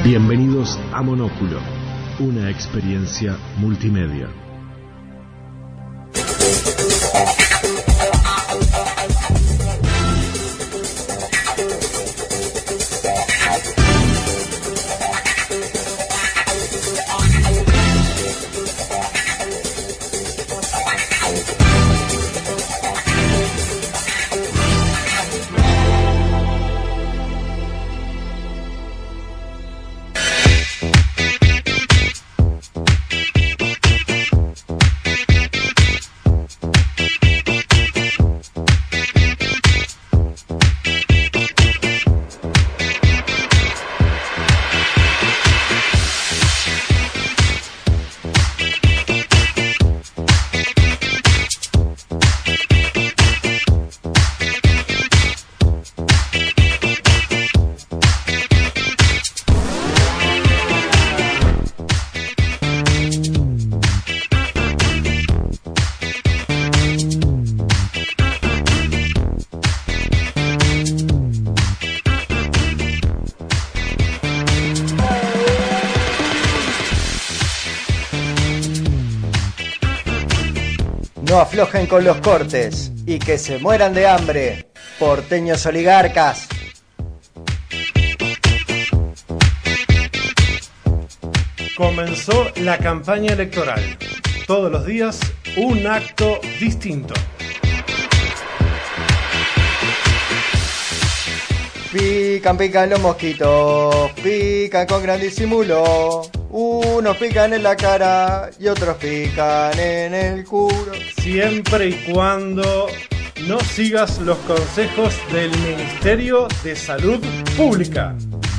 Bienvenidos a Monóculo, una experiencia multimedia. No aflojen con los cortes y que se mueran de hambre, porteños oligarcas. Comenzó la campaña electoral. Todos los días un acto distinto. Pican los mosquitos, pican con gran disimulo. Unos pican en la cara y otros pican en el culo. Siempre y cuando no sigas los consejos del Ministerio de Salud Pública.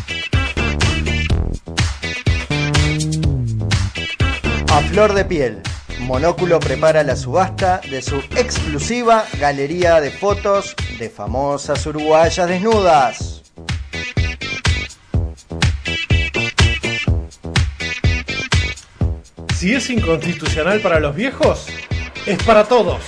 A flor de piel, Monóculo prepara la subasta de su exclusiva galería de fotos de famosas uruguayas desnudas. Si es inconstitucional para los viejos, es para todos.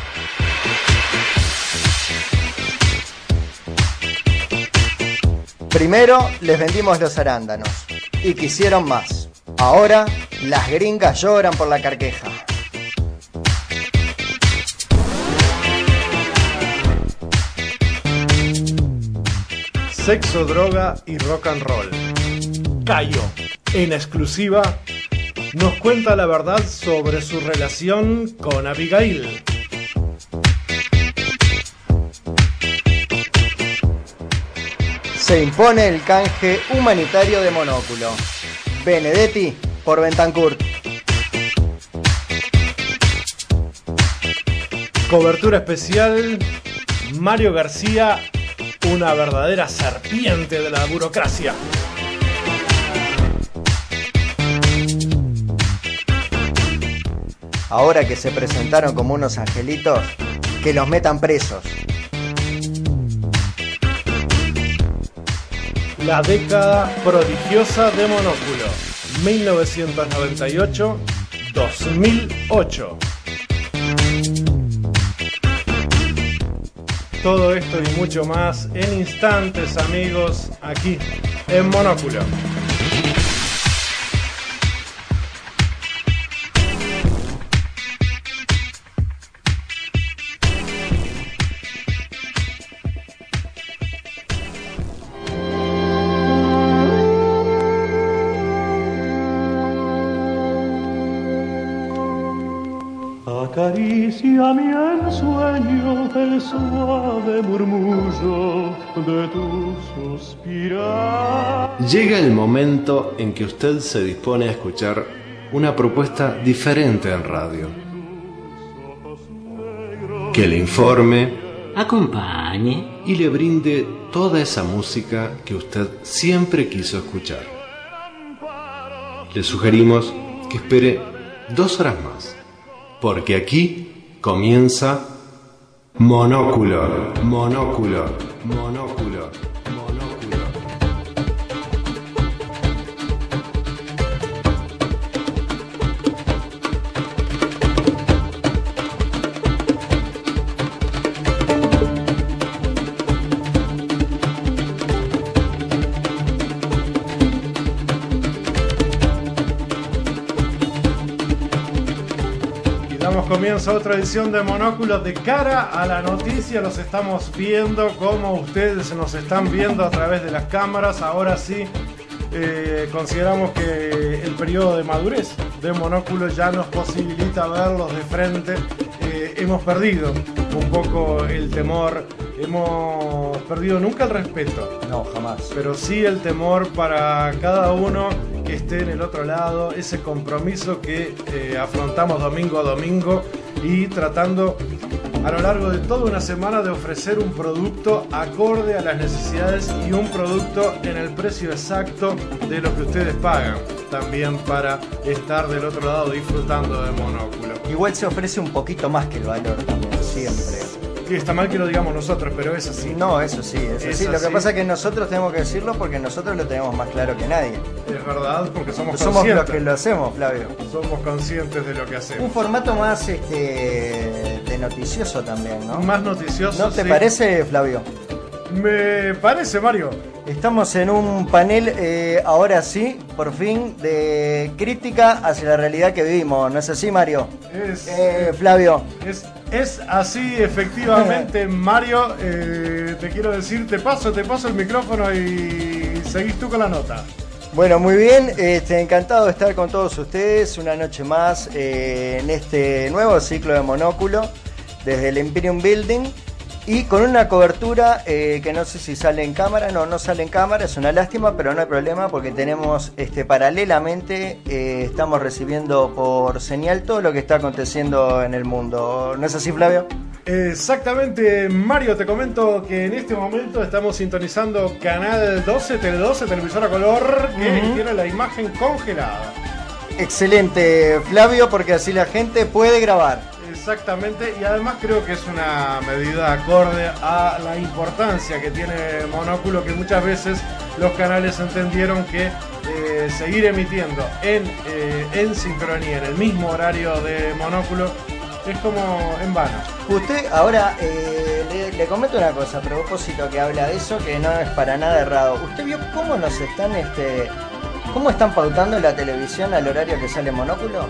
Primero les vendimos los arándanos y quisieron más. Ahora las gringas lloran por la carqueja. Sexo, droga y rock and roll. Cayo, en exclusiva, nos cuenta la verdad sobre su relación con Abigail. Se impone el canje humanitario de Monóculo. Benedetti por Bentancur. Cobertura especial, Mario García, una verdadera serpiente de la burocracia. Ahora que se presentaron como unos angelitos, que los metan presos. La década prodigiosa de Monóculo, 1998-2008. Todo esto y mucho más en instantes, amigos, aquí en Monóculo. Acaricia mi ensueño el suave murmullo de tu suspirar. Llega el momento en que usted se dispone a escuchar una propuesta diferente en radio. Que le informe, acompañe y le brinde toda esa música que usted siempre quiso escuchar. Le sugerimos que espere 2 horas más, porque aquí comienza Monóculo, Monóculo, Monóculo, Monóculo. comienza otra edición de Monóculo de cara a la noticia. Los estamos viendo como ustedes nos están viendo a través de las cámaras. Ahora sí, consideramos que el periodo de madurez de Monóculo ya nos posibilita verlos de frente. Hemos perdido un poco el temor, hemos perdido nunca el respeto. No, jamás. Pero sí el temor para cada uno que esté en el otro lado, ese compromiso que afrontamos domingo a domingo y tratando a lo largo de toda una semana de ofrecer un producto acorde a las necesidades y un producto en el precio exacto de lo que ustedes pagan, también para estar del otro lado disfrutando de Monóculo. Igual se ofrece un poquito más que el valor también, siempre. Y está mal que lo digamos nosotros, pero es así. No, eso sí, es así. Lo que pasa es que nosotros tenemos que decirlo porque nosotros lo tenemos más claro que nadie. Es verdad, porque somos conscientes. Somos los que lo hacemos, Flavio. Somos conscientes de lo que hacemos. Un formato más de noticioso también, ¿no? Más noticioso, ¿No te parece, Flavio? Me parece, Mario. Estamos en un panel, ahora sí, por fin, de crítica hacia la realidad que vivimos. ¿No es así, Mario? Flavio. Es así, efectivamente, Mario. Te quiero decir, te paso el micrófono y seguís tú con la nota. Bueno, muy bien, encantado de estar con todos ustedes una noche más en este nuevo ciclo de Monóculo desde el Imperium Building. Y con una cobertura que no sé si sale en cámara, no sale en cámara, es una lástima, pero no hay problema porque tenemos paralelamente, estamos recibiendo por señal todo lo que está aconteciendo en el mundo. ¿No es así, Flavio? Exactamente, Mario, te comento que en este momento estamos sintonizando Canal 12, Tele12, televisor a color, que tiene la imagen congelada. Excelente, Flavio, porque así la gente puede grabar. Exactamente, y además creo que es una medida acorde a la importancia que tiene Monóculo, que muchas veces los canales entendieron que seguir emitiendo en sincronía, en el mismo horario de Monóculo, es como en vano. Usted, ahora, le comento una cosa, a propósito que habla de eso, que no es para nada errado. ¿Usted vio cómo nos están, cómo están pautando la televisión al horario que sale Monóculo?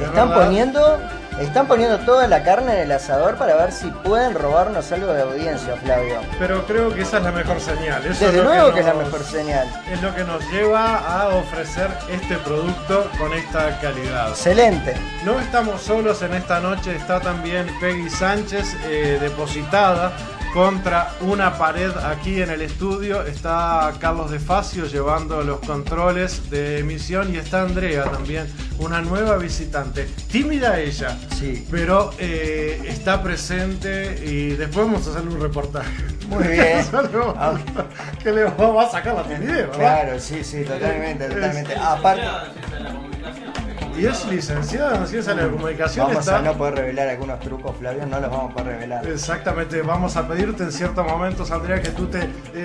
Están poniendo toda la carne en el asador para ver si pueden robarnos algo de audiencia, Flavio. Pero creo que esa es la mejor señal. Eso Desde luego que es la mejor señal. Es lo que nos lleva a ofrecer este producto con esta calidad. Excelente. No estamos solos en esta noche, está también Peggy Sánchez depositada contra una pared aquí en el estudio. Está Carlos De Facio llevando los controles de emisión y está Andrea también, una nueva visitante, tímida ella, sí, pero está presente y después vamos a hacerle un reportaje. Muy bien. Que le va a sacar la timidez, ¿verdad? Claro, sí, totalmente. Aparte, y es licenciada en Ciencias de la Comunicación. Vamos a no poder revelar algunos trucos, Flavio, no los vamos a poder revelar. Exactamente, vamos a pedirte en ciertos momentos, Andrea, que tú te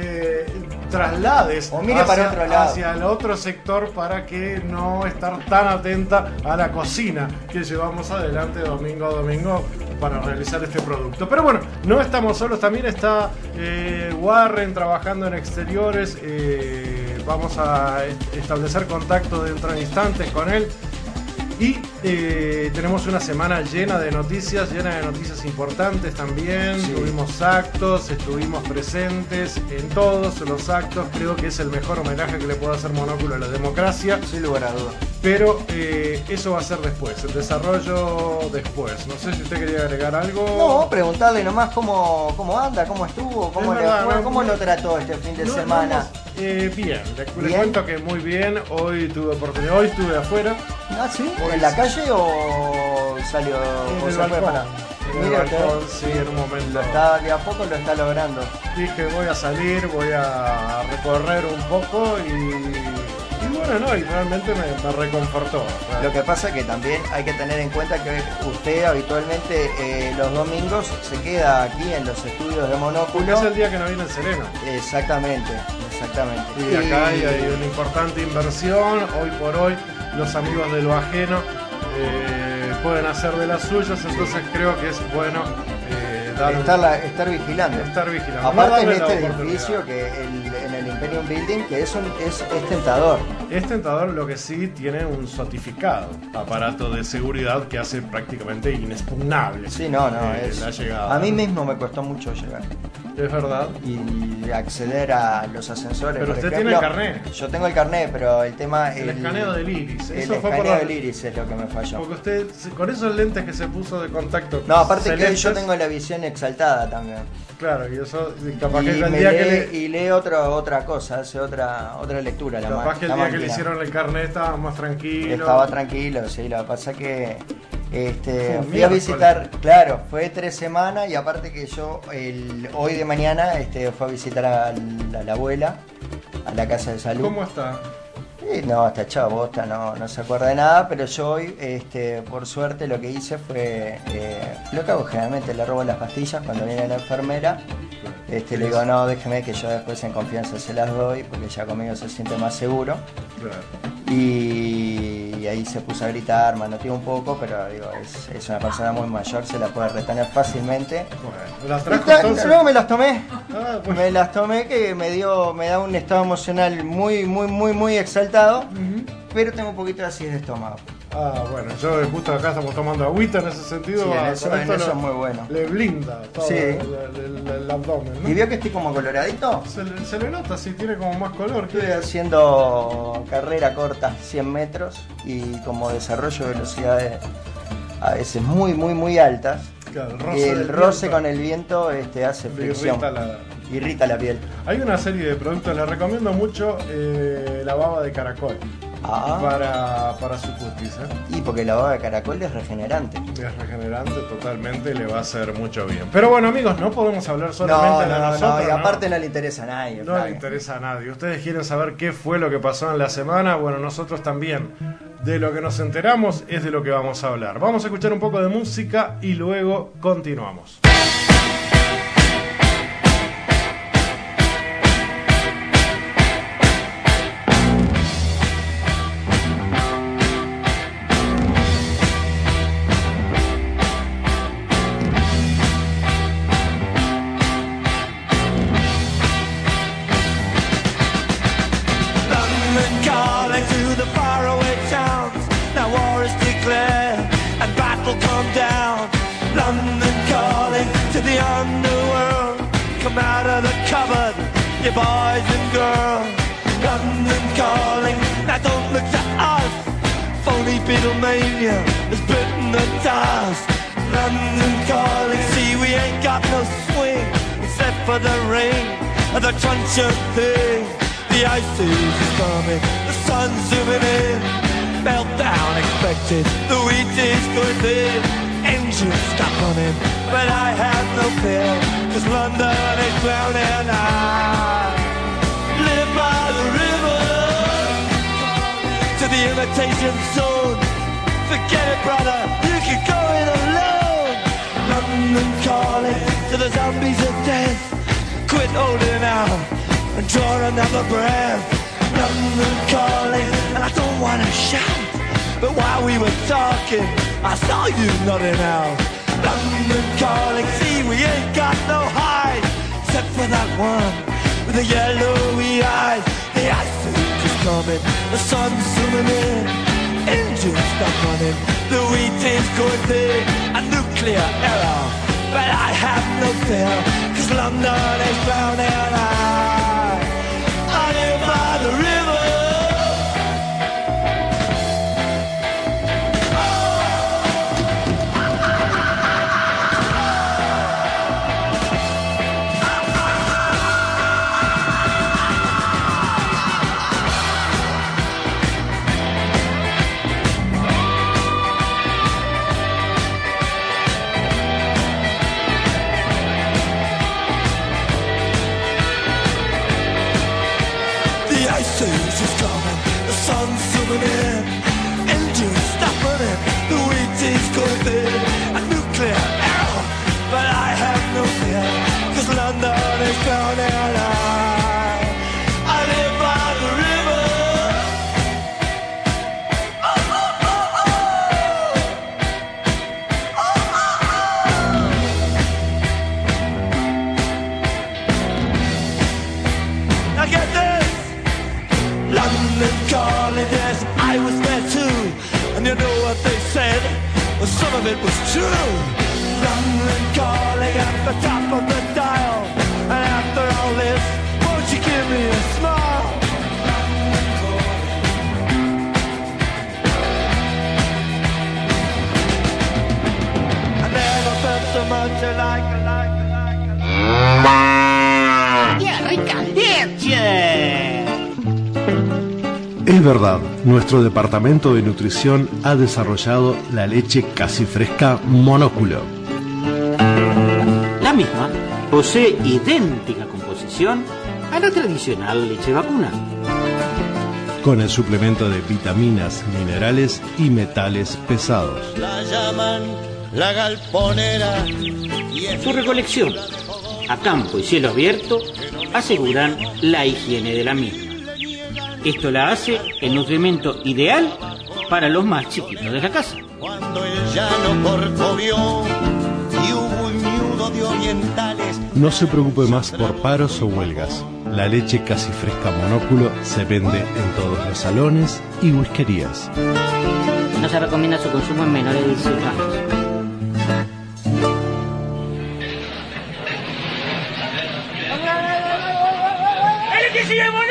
traslades o mire para otro lado, hacia el otro sector para que no estar tan atenta a la cocina que llevamos adelante domingo a domingo para realizar este producto. Pero bueno, no estamos solos, también está Warren trabajando en exteriores. Vamos a establecer contacto dentro de instantes con él. Y tenemos una semana llena de noticias importantes también. Sí. Tuvimos actos, estuvimos presentes en todos los actos. Creo que es el mejor homenaje que le puede hacer Monóculo a la democracia. Sin lugar a dudas. Pero eso va a ser después, el desarrollo después. No sé si usted quería agregar algo. No, preguntarle nomás cómo anda, cómo estuvo, cómo lo trató este fin de semana. Bien, le cuento que muy bien. Hoy tuve oportunidad, hoy estuve afuera. ¿Ah, sí? ¿En la calle o salió? En el balcón. En el balcón, sí, en un momento. De a poco lo está logrando. Dije, voy a salir, voy a recorrer un poco y bueno, no, y realmente me reconfortó. Lo que pasa es que también hay que tener en cuenta que usted habitualmente los domingos se queda aquí en los estudios de Monóculo. Porque es el día que no viene el sereno. Exactamente. Y acá hay una importante inversión. Hoy por hoy los amigos de lo ajeno pueden hacer de las suyas, entonces creo que es bueno estar vigilando. Estar vigilando. Aparte en este edificio que en el Imperium Building, que es tentador. Es tentador, lo que sí tiene un certificado, aparato de seguridad que hace prácticamente inexpugnable. Sí, no, la llegada. A mí mismo me costó mucho llegar. Es verdad. Y acceder a los ascensores. Pero por usted ejemplo. tiene el carnet. Yo tengo el carnet, pero el tema... El escaneo del iris. El escaneo del iris es lo que me falló. Porque usted, con esos lentes que se puso de contacto... No, aparte que celestes, yo tengo la visión exaltada también. Claro, y eso capaz que Y, el día y lee otra cosa, hace otra lectura. Capaz que el día que le hicieron el carnet estaba más tranquilo. Estaba tranquilo, sí, lo que pasa que fui miércoles. a visitar, claro, fue 3 semanas y aparte que yo hoy de mañana fue a visitar a la abuela, a la casa de salud. ¿Cómo está? No, está echado bosta, no se acuerda de nada, pero yo hoy, por suerte, lo que hice fue, lo que hago generalmente, le robo las pastillas cuando viene la enfermera, le digo, no, déjeme que yo después en confianza se las doy, porque ya conmigo se siente más seguro. Claro. Y ahí se puso a gritar, manoteó un poco, pero digo, es una persona muy mayor, se la puede retener fácilmente. Bueno, ¿las trajo entonces? Luego me las tomé. Ah, bueno. Me las tomé, que me da un estado emocional muy exaltado, pero tengo un poquito de acidez de estómago. Ah, bueno, yo justo acá estamos tomando agüita en ese sentido. Sí, con eso esto es muy bueno. Le blinda todo Sí. el abdomen, ¿no? ¿Y vio que estoy como coloradito? Se le nota, sí, tiene como más color. Estoy haciendo carrera corta, 100 metros, y como desarrollo de velocidades a veces muy altas. Claro, Y el del roce viento con el viento hace le fricción. Irrita la piel. Hay una serie de productos, le recomiendo mucho la baba de caracol para su cutis. Y porque la baba de caracol es regenerante. Es regenerante totalmente, le va a hacer mucho bien. Pero bueno, amigos, no podemos hablar solamente de nosotros. Y aparte no le interesa a nadie. No le interesa a nadie. Ustedes quieren saber qué fue lo que pasó en la semana. Bueno, nosotros también. De lo que nos enteramos es de lo que vamos a hablar. Vamos a escuchar un poco de música y luego continuamos. You boys and girls, London calling. Now don't look to us. Phony Beatlemania has bitten the dust. London calling. See, we ain't got no swing except for the rain and the crunch of thing. The ice age is coming. The sun's zooming in. Meltdown expected. The wheat is going thin. Engines stop running, but I have no fear, 'cause London is drowning. I live by the river, to the imitation zone. Forget it, brother, you can go it alone. London calling to the zombies of death. Quit holding out and draw another breath. London calling, and I don't wanna shout, but while we were talking, I saw you nodding out. London calling, see we ain't got no hide, except for that one with the yellowy eyes. The ice age is coming, the sun's zooming in, engines stop running, the wheat is going thin, a nuclear error, but I have no fear, 'cause London is drowning. I live by the river. Engines stop running, the wheat is going thin, a nuclear error, but I have no fear, 'cause London is drowning. I live by the river. Oh, oh, oh, oh. Oh, oh, oh. Now get there. London calling, yes, I was there too. And you know what they said? Well, some of it was true. London calling at the top of the dial. And after all this, won't you give me a smile? I never felt so much like. ¡Tierra y caliente! Es verdad, nuestro departamento de nutrición ha desarrollado la leche casi fresca Monóculo. La misma posee idéntica composición a la tradicional leche vacuna, con el suplemento de vitaminas, minerales y metales pesados. La llaman la galponera. Su recolección a campo y cielo abierto aseguran la higiene de la misma. Esto la hace el nutrimento ideal para los más chiquitos de la casa. Cuando el llano corcovió y hubo un ñudo de orientales. No se preocupe más por paros o huelgas. La leche casi fresca Monóculo se vende en todos los salones y whiskerías. No se recomienda su consumo en menores de 18 años. ¡El que sigue Monóculo!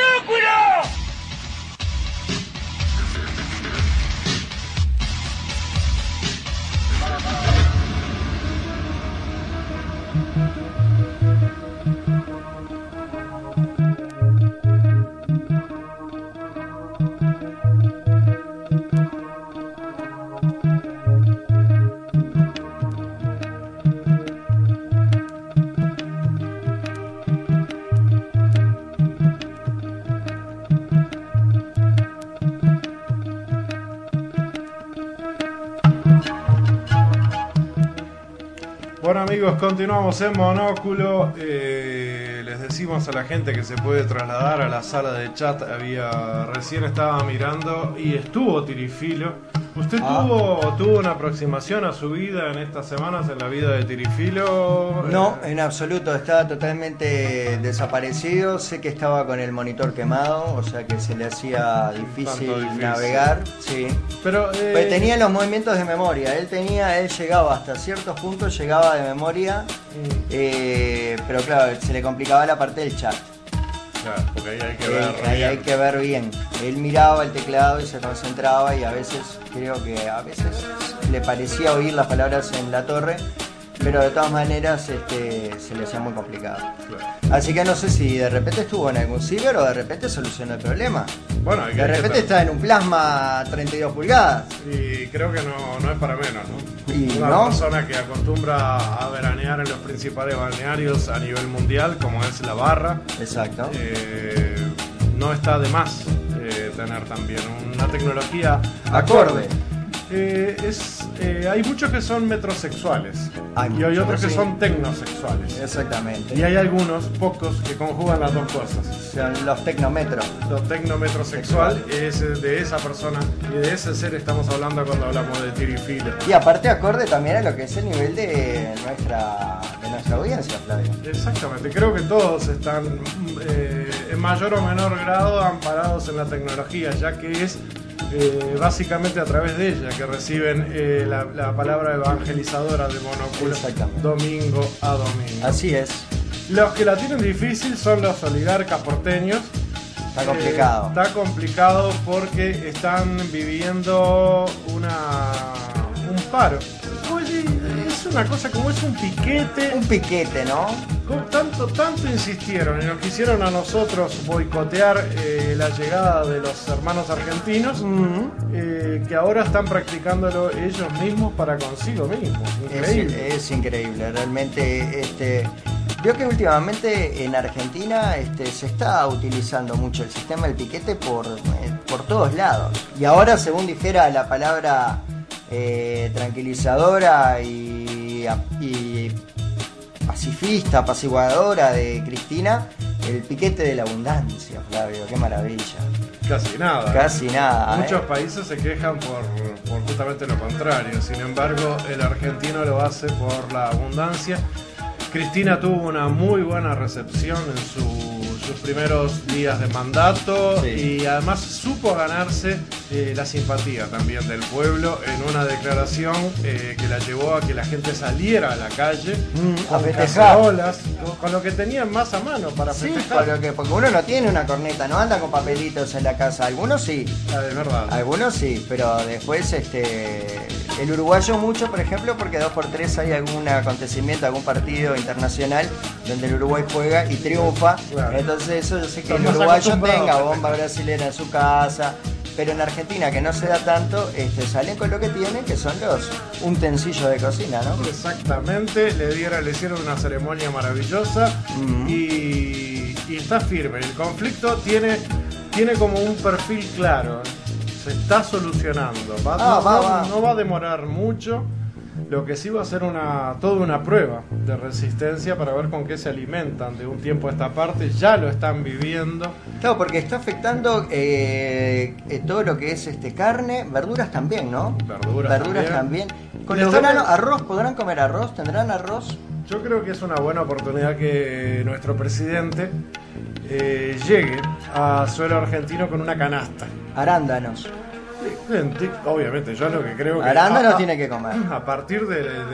Bueno amigos, continuamos en Monóculo. Les decimos a la gente que se puede trasladar a la sala de chat. Recién estaba mirando y estuvo Tirifilo. ¿Usted tuvo una aproximación a su vida en estas semanas, en la vida de Tirifilo? No, en absoluto, estaba totalmente desaparecido. Sé que estaba con el monitor quemado, o sea que se le hacía difícil navegar. Sí. Pero pues tenía los movimientos de memoria. Él llegaba hasta ciertos puntos, llegaba de memoria, pero claro, se le complicaba la parte del chat. Claro, porque ahí hay que ver ahí hay que ver bien. Él miraba el teclado y se concentraba y a veces, creo que a veces le parecía oír las palabras en la torre, pero de todas maneras se le hacía muy complicado. Claro. Así que no sé si de repente estuvo en algún ciber o de repente solucionó el problema. Bueno, de repente está en un plasma 32 pulgadas. Y creo que no es para menos, ¿no? Y Una persona que acostumbra a veranear en los principales balnearios a nivel mundial, como es la Barra. Exacto. No está de más tener también una tecnología acorde. Hay muchos que son metrosexuales y hay otros que son tecnosexuales. Exactamente. Y hay algunos, pocos, que conjugan las dos cosas. Son los tecnometros. Lo tecnometrosexual es de esa persona y de ese ser estamos hablando cuando hablamos de Tirifilo. Y aparte acorde también a lo que es el nivel de nuestra audiencia, Flavio. Exactamente, creo que todos están en mayor o menor grado amparados en la tecnología, ya que es básicamente a través de ella que reciben la palabra evangelizadora de Monóculo domingo a domingo. Así es. Los que la tienen difícil son los oligarcas porteños. Está complicado. Está complicado porque están viviendo un paro. Oye, es una cosa como es un piquete. Un piquete, ¿no? Tanto insistieron y nos quisieron a nosotros boicotear la llegada de los hermanos argentinos, que ahora están practicándolo ellos mismos para consigo mismos. Increíble. Es increíble, realmente. Veo que últimamente en Argentina se está utilizando mucho el sistema del piquete por todos lados. Y ahora, según dijera la palabra tranquilizadora y pacifista, apaciguadora de Cristina, el piquete de la abundancia, Flavio, qué maravilla. Casi nada. Casi nada. Muchos países se quejan por justamente lo contrario. Sin embargo, el argentino lo hace por la abundancia. Cristina tuvo una muy buena recepción en su sus primeros días de mandato, Sí. y además supo ganarse la simpatía también del pueblo en una declaración que la llevó a que la gente saliera a la calle a con festejar. cacerolas, con lo que tenían más a mano para Sí, festejar. porque uno no tiene una corneta, no anda con papelitos en la casa. Algunos sí, Ah, es verdad. algunos sí, pero después el uruguayo mucho, por ejemplo, porque 2x3 hay algún acontecimiento, algún partido internacional donde el Uruguay juega y triunfa. Claro. Entonces eso yo sé que Están el más uruguayo acostumbrados tenga a bomba festejar. brasilera en su casa. Pero en Argentina, que no se da tanto, salen con lo que tienen, que son los utensilios de cocina, ¿no? Exactamente, le hicieron una ceremonia maravillosa y está firme. El conflicto tiene como un perfil claro, se está solucionando. No va a demorar mucho. Lo que sí va a ser toda una prueba de resistencia para ver con qué se alimentan de un tiempo a esta parte. Ya lo están viviendo. Claro, porque está afectando todo lo que es carne, verduras también, ¿no? Verduras también. Con Le los están- granos, arroz, ¿podrán comer arroz? ¿Tendrán arroz? Yo creo que es una buena oportunidad que nuestro presidente llegue a suelo argentino con una canasta. Arándanos. Obviamente, yo lo que creo que... Arándanos tiene que comer. A partir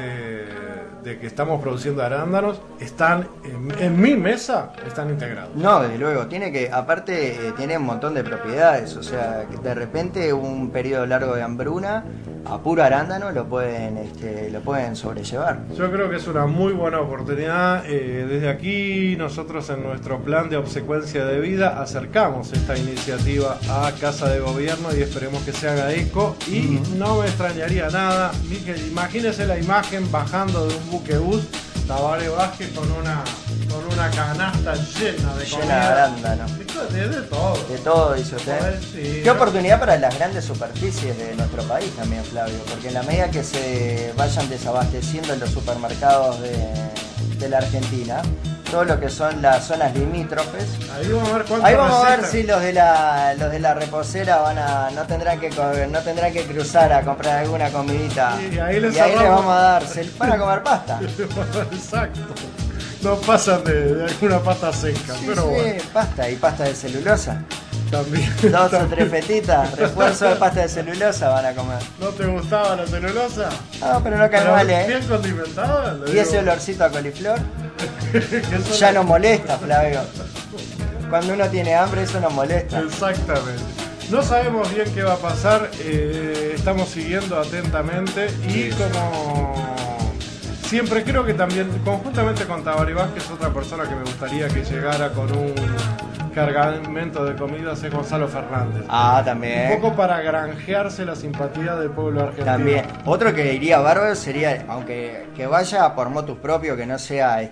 de que estamos produciendo arándanos, están en mi mesa, están integrados. No, desde luego, aparte tiene un montón de propiedades, o sea, que de repente un periodo largo de hambruna, a puro arándano lo pueden sobrellevar. Yo creo que es una muy buena oportunidad. Desde aquí, nosotros en nuestro plan de obsecuencia de vida acercamos esta iniciativa a Casa de Gobierno y esperemos que se haga eco. Y no me extrañaría nada, imagínese la imagen bajando de un buquebús, Tabaré Vázquez con una canasta llena de Llena comida. de arándano. De todo. De todo, dice usted. Sí, Qué oportunidad para las grandes superficies de nuestro país también, Flavio, porque en la medida que se vayan desabasteciendo en los supermercados de la Argentina, todo lo que son las zonas limítrofes, Ahí vamos a ver cuántas ahí vamos a ver recetas. si los de la reposera no tendrán que cruzar a comprar alguna comidita. Y ahí les les ahorramos. vamos a dar, van a comer pasta. Exacto. No pasan de alguna pasta seca, Sí, pero sí, bueno, pasta y pasta de celulosa. también. 2 o también. 3 fetitas, refuerzo de pasta de celulosa van a comer. ¿No te gustaba la celulosa? No, pero no cae Pero mal, bien condimentada. le Y ese digo. olorcito a coliflor Que eso ya no molesta, Flavio. Cuando uno tiene hambre, eso no molesta. Exactamente. No sabemos bien qué va a pasar, estamos siguiendo atentamente y como siempre creo que también, conjuntamente con Tabaré Vázquez, otra persona que me gustaría que llegara con un cargamento de comidas es Gonzalo Fernández. Ah, Un también. poco para granjearse la simpatía del pueblo argentino. También. Otro que iría bárbaro sería, aunque que vaya por motus propio, que no sea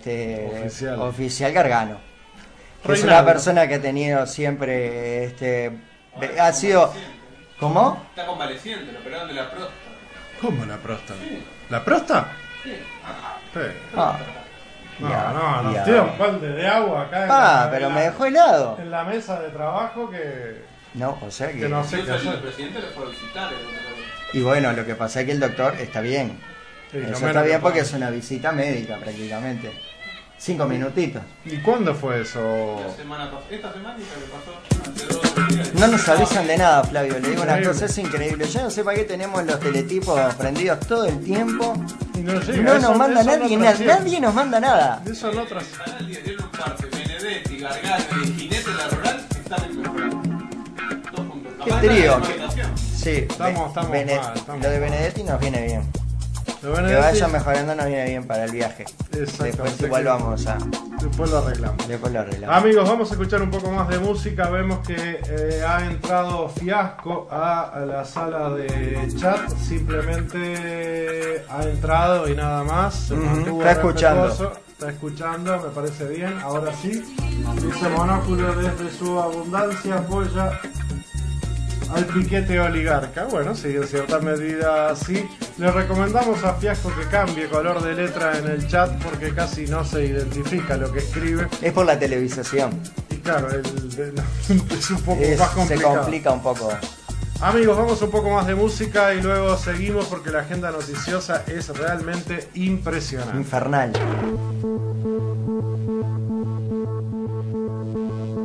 oficial Gargano. Que es una Reinaldo. persona que ha tenido siempre ha sido. ¿Cómo? Está convaleciente, lo operaron de la próstata. ¿Cómo la próstata? ¿La próstata? Sí. Ah. No, Ya. tío, un balde de agua acá. en Pero la- me dejó helado. En la mesa de trabajo que No, o sea que no sé qué Incluso el hacer. presidente le fue a visitar. Y bueno, lo que pasa es que el doctor está bien. Sí, lo Eso menos está que bien porque pueda. es una visita médica prácticamente. 5 minutitos. ¿Y cuándo fue eso? Esta semana y la que pasó hace 2 o 3 días. No nos avisan de nada, Flavio. Le digo una Increíble. cosa, es increíble. Yo no sé para qué tenemos los teletipos prendidos todo el tiempo. Y no llega, No eso- nos manda eso no nadie, trasciende. nadie nos manda nada. Eso no tras. Canal 10 dieron un parte, Benedetti, Gargano y Ginete la Rural están en mejorado. Todos juntos. Qué Capaz trío. de la demarcación. Sí, Estamos mal, lo de Benedetti nos viene bien. De Que Benedetti, vaya mejorando nos viene bien para el viaje. Exactamente. Después igual vamos a. Después lo arreglamos. Después lo arreglamos. Amigos, vamos a escuchar un poco más de música. Vemos que ha entrado Fiasco a la sala de chat. Simplemente ha entrado y nada más. Se mantuvo Está escuchando. respetuoso. Está escuchando, me parece bien. Ahora sí. Dice Monóculo desde su abundancia apoya al piquete oligarca. Bueno, sí, en cierta medida sí. Le recomendamos a Fiasco que cambie color de letra en el chat porque casi no se identifica lo que escribe. Es por la televisación. Y claro, es un poco más Se complicado. complica un poco. Amigos, vamos un poco más de música y luego seguimos porque la agenda noticiosa es realmente impresionante. Infernal.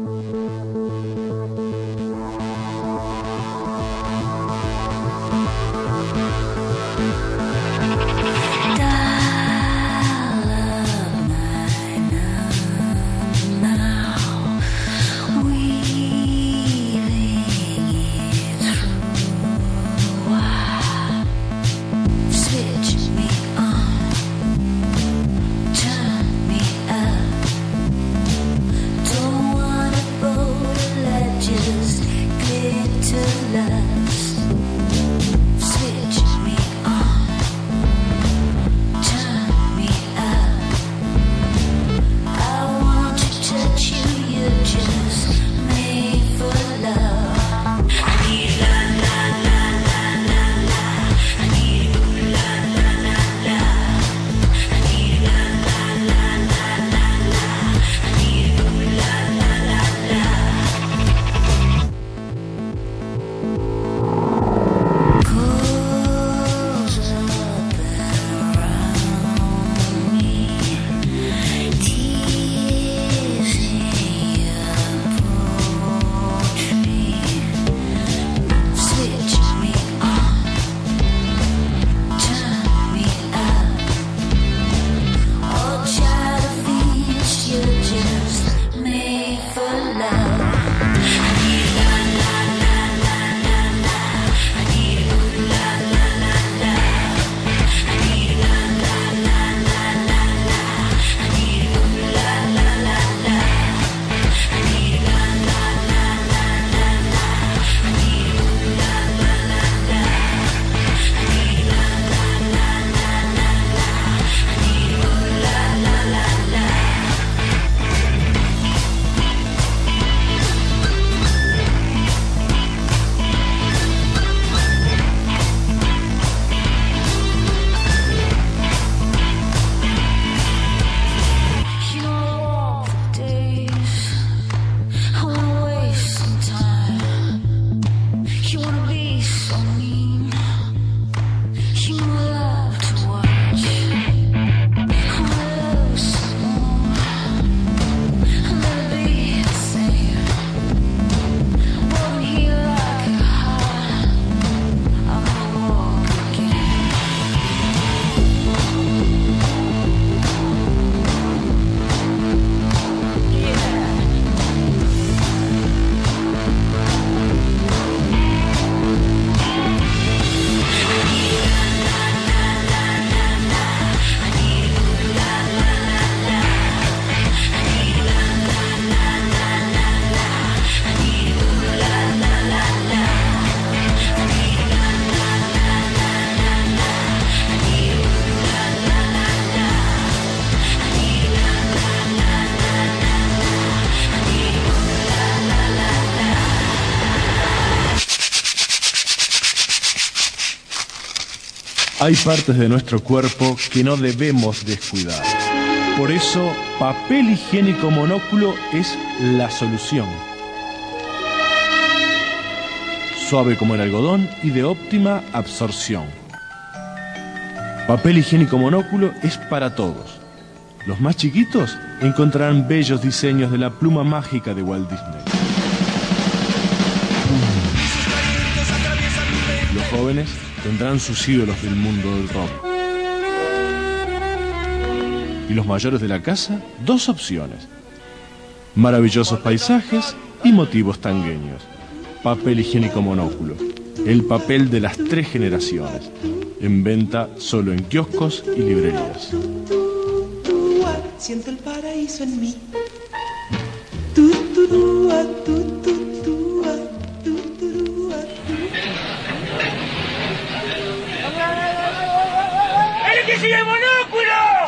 Hay partes de nuestro cuerpo que no debemos descuidar. Por eso, papel higiénico monóculo es la solución. Suave como el algodón y de óptima absorción. Papel higiénico monóculo es para todos. Los más chiquitos encontrarán bellos diseños de la pluma mágica de Walt Disney. Los jóvenes tendrán sus ídolos del mundo del rock. Y los mayores de la casa, dos opciones: maravillosos paisajes y motivos tangueños. Papel higiénico monóculo, el papel de las 3 generaciones. En venta solo en kioscos y librerías. Siento el paraíso en mí. ¡El que sigue el monóculo!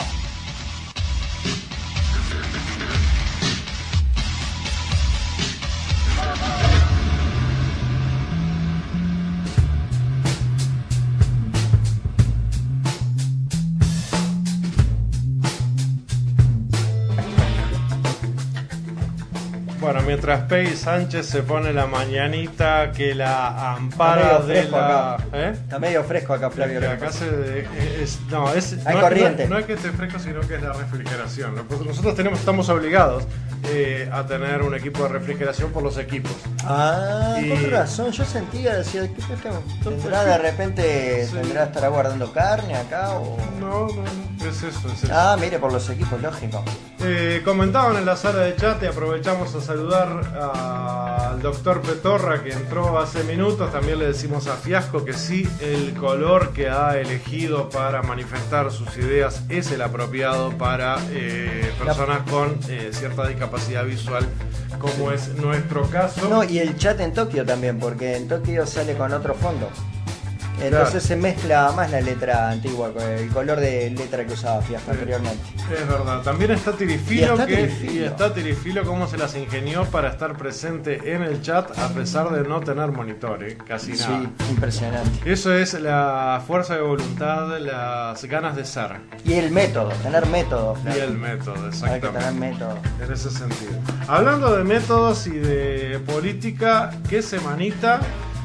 Bueno, mientras Pei Sánchez se pone la mañanita que la ampara de la... Está medio fresco acá, Flavio. Acá Hay corriente. No es que esté fresco, sino que es la refrigeración. Nosotros estamos obligados a tener un equipo de refrigeración por los equipos. Con razón. Yo sentía, decía, ¿qué tendrá de repente? ¿Estará guardando carne acá? O... No, es eso. Mire, por los equipos, lógico. Comentaban en la sala de chat y aprovechamos a saludar al doctor Petorra, que entró hace minutos. También le decimos a Fiasco que sí, el color que ha elegido para manifestar sus ideas es el apropiado para personas con cierta discapacidad visual, como es nuestro caso. No, y el chat en Tokio también, porque en Tokio sale con otro fondo. Entonces se mezcla más la letra antigua con el color de letra que usaba Fiasco anteriormente. Es verdad. También está Tirifilo, y está Tirifilo cómo se las ingenió para estar presente en el chat a pesar de no tener monitor, casi nada. Sí, impresionante. Eso es la fuerza de voluntad, las ganas de ser. Y el método, tener método. Y el método, exactamente. Hay que tener método. En ese sentido. Hablando de métodos y de política, ¿qué semanita?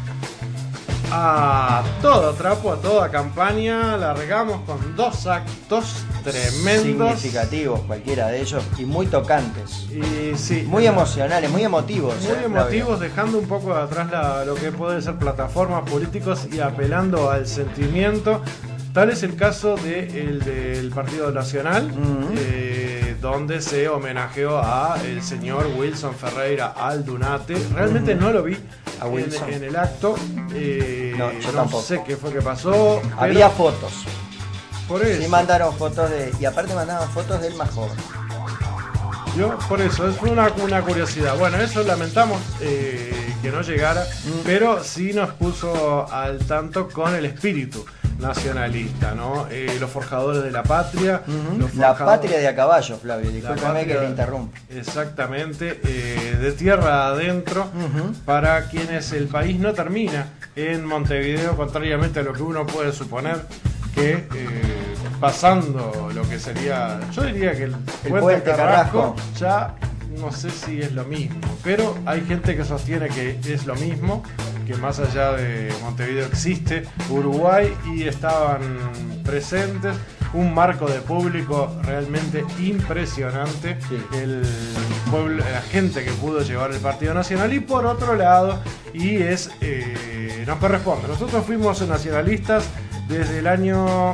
A todo trapo, a toda campaña, largamos con 2 actos tremendos, significativos, cualquiera de ellos, y muy tocantes, y sí, muy emocionales, muy emotivos, dejando un poco de atrás lo que puede ser plataformas políticos y apelando al sentimiento. Tal es el caso del Partido Nacional, donde se homenajeó a el señor Wilson Ferreira Aldunate. Realmente no lo vi en el acto. No sé qué fue que pasó. Había fotos. Por eso. Sí, mandaron fotos y aparte mandaban fotos del más joven. Por eso, es una curiosidad. Bueno, eso lamentamos que no llegara, pero sí nos puso al tanto con el espíritu nacionalista, ¿no? Los forjadores de la patria. La patria de a caballo, Flavio, discúlpame que le interrumpa. Exactamente, de tierra adentro, para quienes el país no termina en Montevideo, contrariamente a lo que uno puede suponer, que pasando lo que sería, yo diría que el puente Carrasco ya no sé si es lo mismo, pero hay gente que sostiene que es lo mismo, que más allá de Montevideo existe Uruguay y estaban presentes un marco de público realmente impresionante, el pueblo, la gente que pudo llevar el Partido Nacional. Y por otro lado, nos corresponde, nosotros fuimos nacionalistas desde el año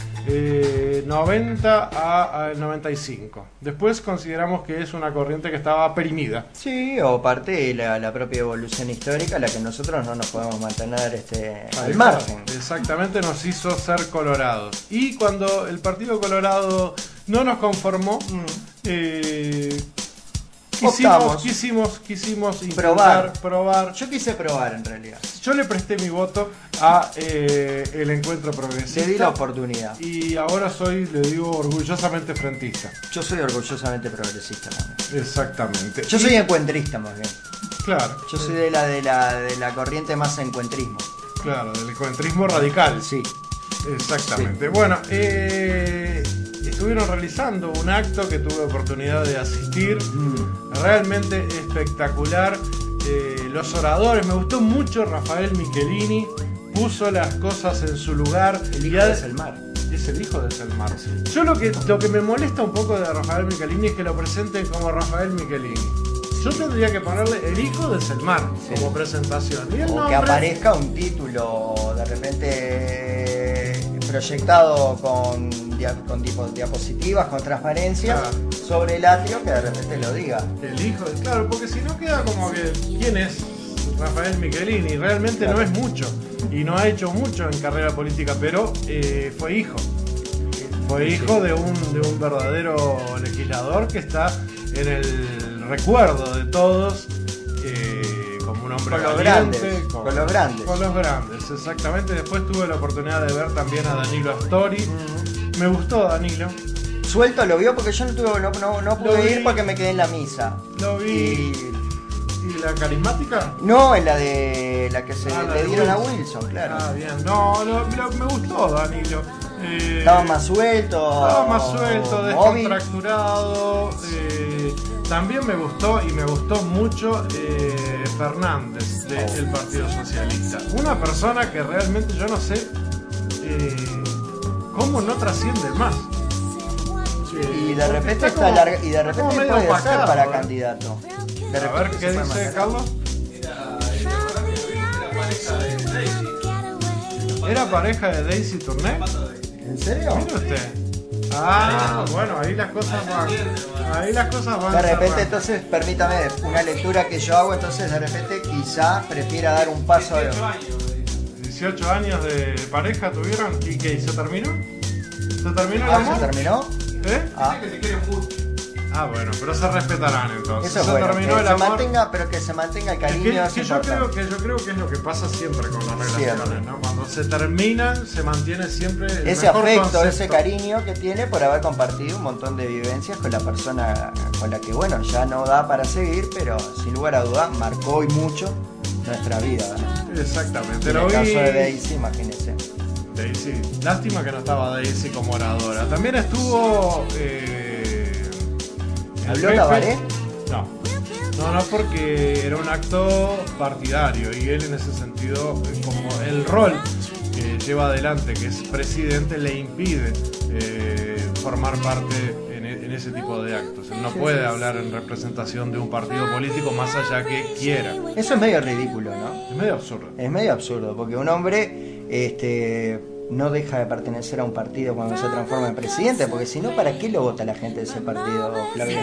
90 al 95. Después consideramos que es una corriente que estaba perimida. Sí, o parte de la propia evolución histórica, la que nosotros no nos podemos mantener al margen. Exactamente, nos hizo ser colorados. Y cuando el Partido Colorado no nos conformó, quisimos intentar probar. Yo quise probar en realidad. Yo le presté mi voto a el Encuentro Progresista. Le di la oportunidad. Y ahora le digo, orgullosamente frentista. Yo soy orgullosamente progresista también. Exactamente. Yo soy encuentrista más bien. Claro. Yo soy de la corriente más encuentrismo. Claro, del encuentrismo radical. Sí. Exactamente. Sí. Bueno, estuvieron realizando un acto que tuve oportunidad de asistir. Realmente espectacular. Los oradores, me gustó mucho Rafael Michelini. Puso las cosas en su lugar. El hijo de Selmar. Es el hijo de Selmar. Yo lo que me molesta un poco de Rafael Michelini es que lo presenten como Rafael Michelini. Yo tendría que ponerle el hijo de Selmar como presentación. ¿Y el nombre? Que aparezca un título de repente proyectado con diapositivas, con transparencia, sobre el atrio, que de repente lo diga. El hijo, claro, porque si no queda como que ¿quién es Rafael Michelini? Realmente no es mucho. Y no ha hecho mucho en carrera política, pero fue hijo. Fue hijo de un verdadero legislador que está en el recuerdo de todos como un hombre valiente. Con los grandes. Con los grandes, exactamente. Después tuve la oportunidad de ver también a Danilo Astori. Me gustó Danilo. Suelto lo vio porque yo no pude ir porque me quedé en la misa. Lo vi. ¿Y la carismática? No, en la de la que se le dieron a Wilson, claro. Ah, bien. No, me gustó Danilo. Estaba más suelto, descontracturado. También me gustó y me gustó mucho Fernández del Partido Socialista. Una persona que realmente yo no sé cómo no trasciende más. Y de repente puede ser para candidato. A ver, ¿qué dice Carlos? ¿Era pareja de Daisy Tourné? ¿En serio? Mire usted. Bueno, ahí las cosas van. De repente, entonces, permítame una lectura que yo hago, entonces de repente quizá prefiera dar un paso de... 18 años de pareja tuvieron y ¿qué? ¿Se terminó? ¿Se terminó el amor? ¿Se terminó? Dice que se quieren mucho. Bueno, pero se respetarán entonces. Eso es bueno, terminó el amor. Pero que se mantenga el cariño. Yo creo que es lo que pasa siempre con las relaciones, ¿no? Cuando se terminan, se mantiene siempre el ese mejor afecto, concepto. Ese cariño que tiene por haber compartido un montón de vivencias con la persona con la que, bueno, ya no da para seguir, pero sin lugar a duda marcó y mucho nuestra vida, ¿no? Exactamente. En el caso de Daisy, imagínese. Daisy, lástima que no estaba Daisy como oradora. También estuvo... ¿Habló Tabaré? No, porque era un acto partidario y él en ese sentido, como el rol que lleva adelante, que es presidente, le impide formar parte en ese tipo de actos. Él no puede hablar en representación de un partido político más allá que quiera. Eso es medio ridículo, ¿no? Es medio absurdo. Es medio absurdo, porque un hombre no deja de pertenecer a un partido cuando se transforma en presidente, porque si no, ¿para qué lo vota la gente de ese partido, Flavio?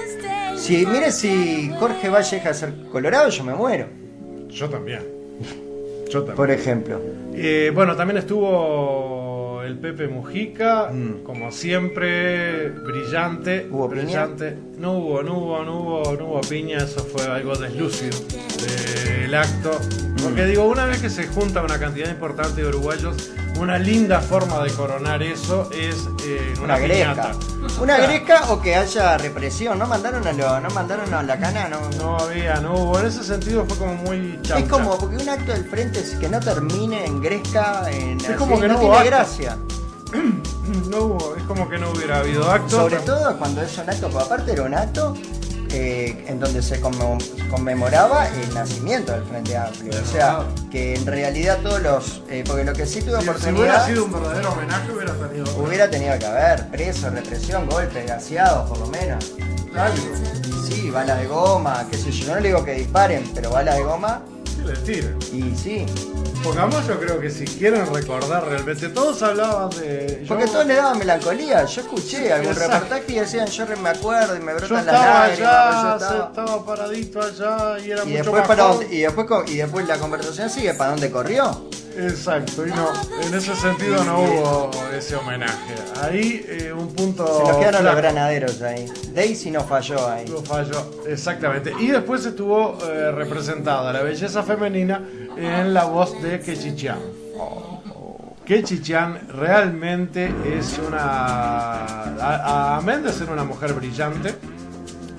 Si Jorge Valle deja de ser colorado, yo me muero. Yo también. Por ejemplo. Bueno, también estuvo el Pepe Mujica, como siempre, brillante. ¿Hubo brillante. Piña? No hubo piña, eso fue algo deslúcido del acto. Porque digo, una vez que se junta una cantidad importante de uruguayos, una linda forma de coronar eso es una gresca. Una gresca o que haya represión. No mandaron a la cana, no hubo. En ese sentido fue como muy chaucha. Es como porque un acto del frente que no termine en gresca, es como que no tiene hubo gracia. Es como que no hubiera habido acto. Sobre todo cuando es un acto, porque aparte era un acto en donde se conmemoraba el nacimiento del Frente Amplio. O sea, que en realidad todos los... porque lo que sí tuve oportunidad... Si hubiera sido un verdadero homenaje, hubiera tenido que haber preso, represión, golpes, gaseados, por lo menos. Algo. Sí, balas de goma, qué sé yo. No le digo que disparen, pero balas de goma... Que le tiren. Y sí. Pongamos, yo creo que si quieren recordar realmente, todos hablaban de... Porque todos le daban melancolía. Yo escuché algún reportaje y decían, yo me acuerdo y me brotan las lágrimas. Yo estaba paradito allá y era mucho después mejor. Y después la conversación sigue, ¿para dónde corrió? Exacto, y no, en ese sentido no hubo ese homenaje. Ahí un punto... Se nos quedaron los granaderos ahí. Daisy no falló ahí. No falló, exactamente. Y después estuvo representada la belleza femenina en la voz de Kechichian. Kechichian realmente es una... Amén de ser una mujer brillante,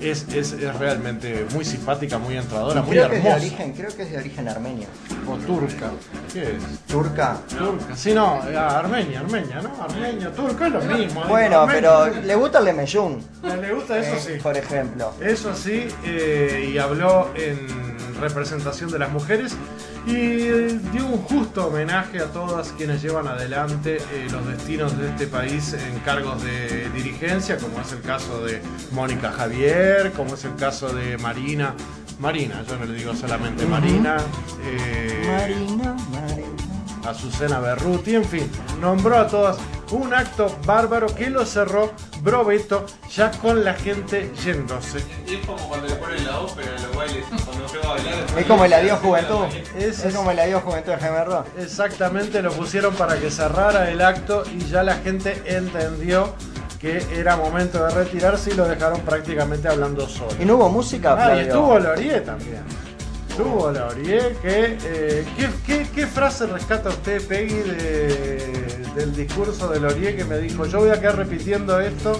es realmente muy simpática, muy entradora, muy Creo que hermosa. es de origen armenio. O turca. ¿Qué es? ¿Turca? Turca. Sí, no, Armenia, ¿no? Armenio, turco es lo mismo. Bueno, Armenio. pero le gusta el Lemeyún. Le gusta eso, sí. Por ejemplo. Eso sí, y habló en representación de las mujeres y dio un justo homenaje a todas quienes llevan adelante los destinos de este país en cargos de dirigencia, como es el caso de Mónica Javier, como es el caso de Marina, yo no le digo solamente Marina, Marina. Azucena Berruti, en fin, nombró a todas. Un acto bárbaro que lo cerró Brovetto ya con la gente yéndose. Y es como cuando le ponen la ópera en los bailes, cuando lleva a bailar. Es como el adiós juventud. Es Es como el adiós juventud de Jaime Ross. Exactamente, lo pusieron para que cerrara el acto y ya la gente entendió que era momento de retirarse y lo dejaron prácticamente hablando solo. ¿Y no hubo música, Y Flavio? estuvo Lorie también. Estuvo Lorie, ¿qué frase rescata usted, Peggy, del discurso de Lorie que me dijo, yo voy a quedar repitiendo esto?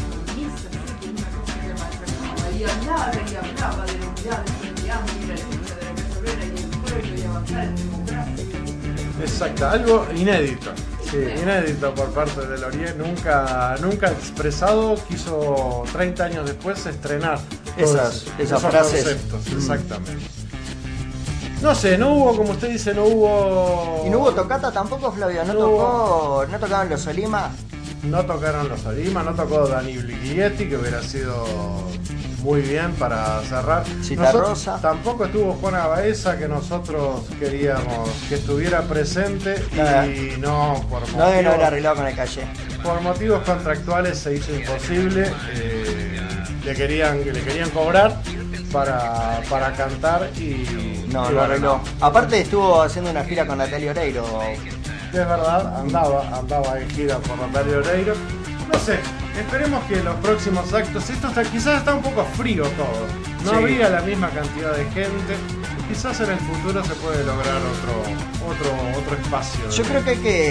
Y hablaba de la unidad, del triángulo, de la lucha, de la petrolera y el pueblo y avanzar en democracia. Exacto, algo inédito. Sí, inédito por parte de Lorie, nunca expresado, quiso 30 años después estrenar Esas esos frases. conceptos, exactamente. No sé, no hubo, como usted dice, no hubo... ¿Y no hubo tocata tampoco, Flavio? ¿No tocaron los Solima? No tocaron los Solima, no tocó Dani Bliglietti, que hubiera sido muy bien para cerrar. Citarrosa. Tampoco estuvo Juana Baeza, que nosotros queríamos que estuviera presente y no por No deben haber motivos, arreglado con el calle. por motivos contractuales se hizo imposible. Le querían cobrar para cantar y No, y lo bueno, arregló. Aparte estuvo haciendo una gira con Natalia Oreiro. es verdad, andaba en gira por Natalia Oreiro. No sé, esperemos que los próximos actos, quizás está un poco frío todo. No Sí. había la misma cantidad de gente. Quizás en el futuro se puede lograr otro espacio. Yo creo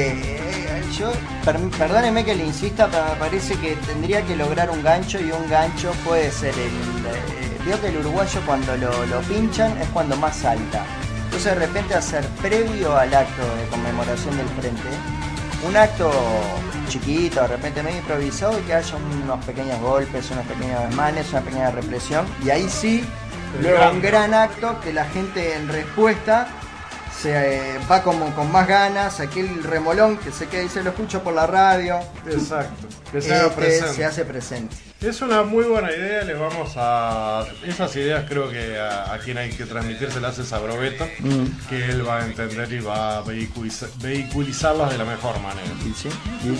perdóneme que le insista, pero me parece que tendría que lograr un gancho y un gancho puede ser veo que el uruguayo cuando lo pinchan es cuando más salta. Entonces de repente hacer previo al acto de conmemoración del frente, un acto chiquito, de repente medio improvisado y que haya unos pequeños golpes, unos pequeños desmanes, una pequeña represión y ahí sí, luego un gran acto que la gente en respuesta se va como con más ganas, aquel remolón que se queda y se lo escucho por la radio. Exacto, que se haga presente. Se hace presente. Es una muy buena idea, esas ideas creo que a quien hay que transmitírselas es a Brovetto, que él va a entender y va a vehiculizarlas de la mejor manera. ¿Y sí?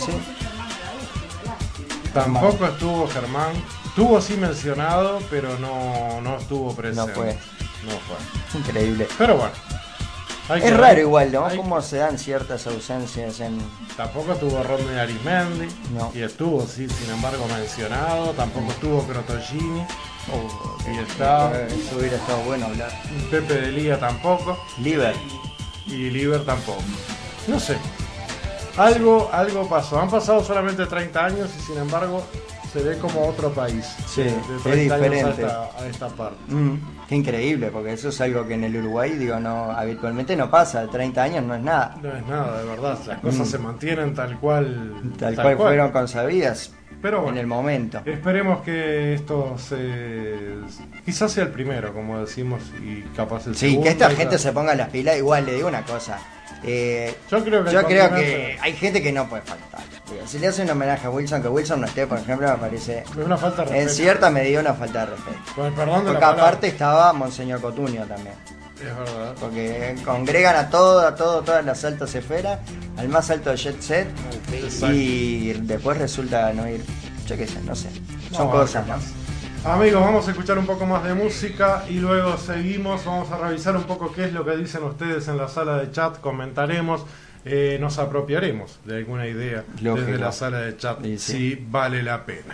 Tampoco estuvo Germán, estuvo sí mencionado, pero no estuvo presente. No fue. Increíble. Pero bueno. Es raro igual, ¿no? Cómo se dan ciertas ausencias en... Tampoco estuvo Rodney Arismendi, no. Y estuvo, sí, sin embargo, mencionado. Tampoco estuvo Crotogini. Y está... Eso hubiera estado bueno hablar. Pepe de Lía tampoco. Liber. Y Liber tampoco. No sé. Algo pasó. Han pasado solamente 30 años y sin embargo se ve como otro país. Sí, de es 30 diferente. años a esta parte. Qué increíble, porque eso es algo que en el Uruguay, no, habitualmente no pasa. 30 años no es nada. No es nada, de verdad. Las cosas se mantienen tal cual fueron concebidas. Pero bueno, en el momento. Esperemos que esto quizás sea el primero, como decimos, y capaz el segundo. Sí, que esta gente se ponga las pilas. Igual le digo una cosa. Yo creo que hay gente que no puede faltar. Si le hacen un homenaje a Wilson, que Wilson no esté, por ejemplo, me parece es una falta de respeto. En cierta medida una falta de respeto. Con el perdón de porque aparte estaba Monseñor Cotunio también. Es verdad. Porque congregan a todas las altas esferas, al más alto jet set, y después resulta no ir. Yo qué sé, no sé. Son cosas más. Amigos, vamos a escuchar un poco más de música y luego seguimos. Vamos a revisar un poco qué es lo que dicen ustedes en la sala de chat. Comentaremos, nos apropiaremos de alguna idea desde la sala de chat, si vale la pena.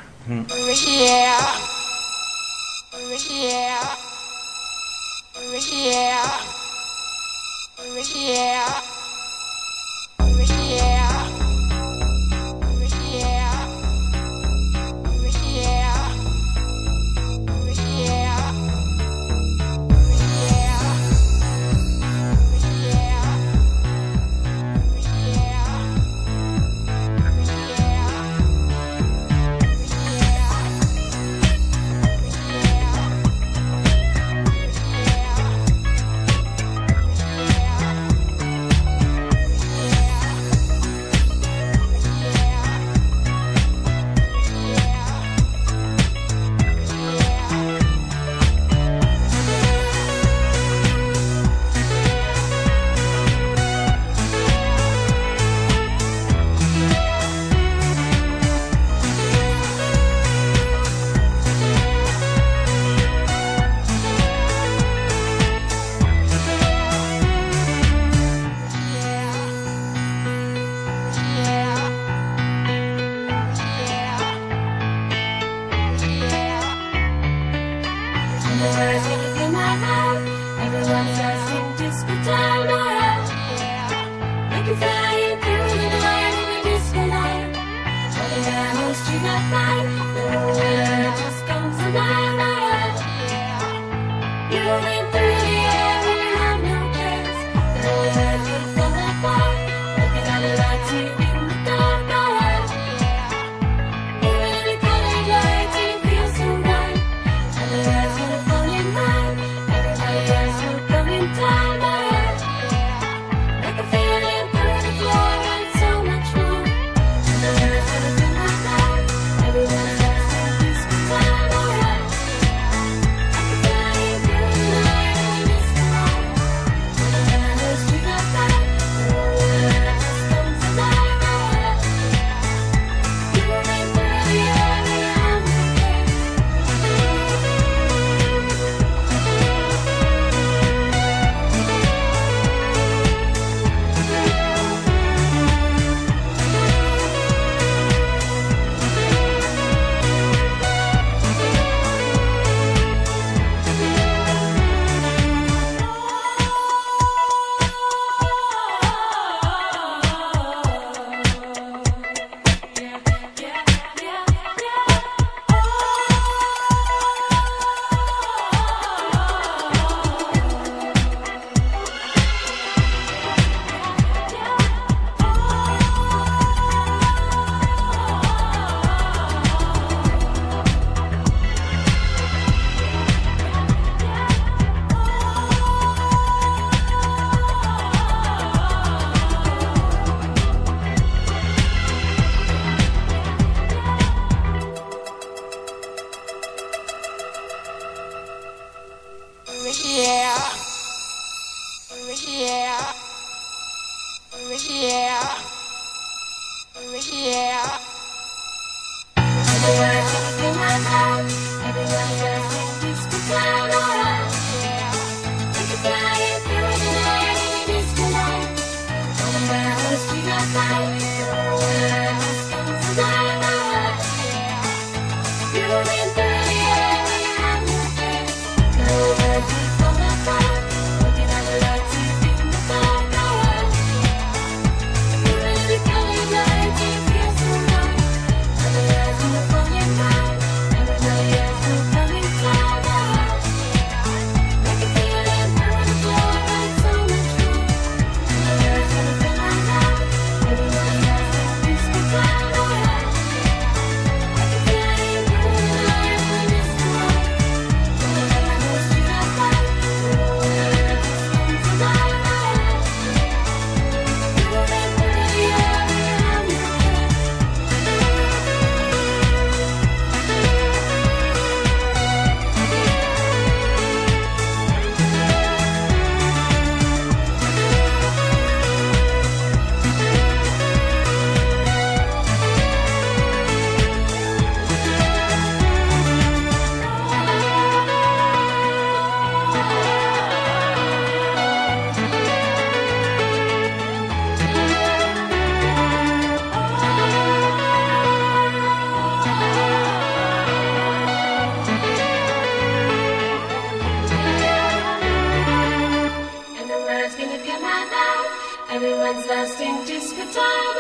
Everyone's lost in disco time,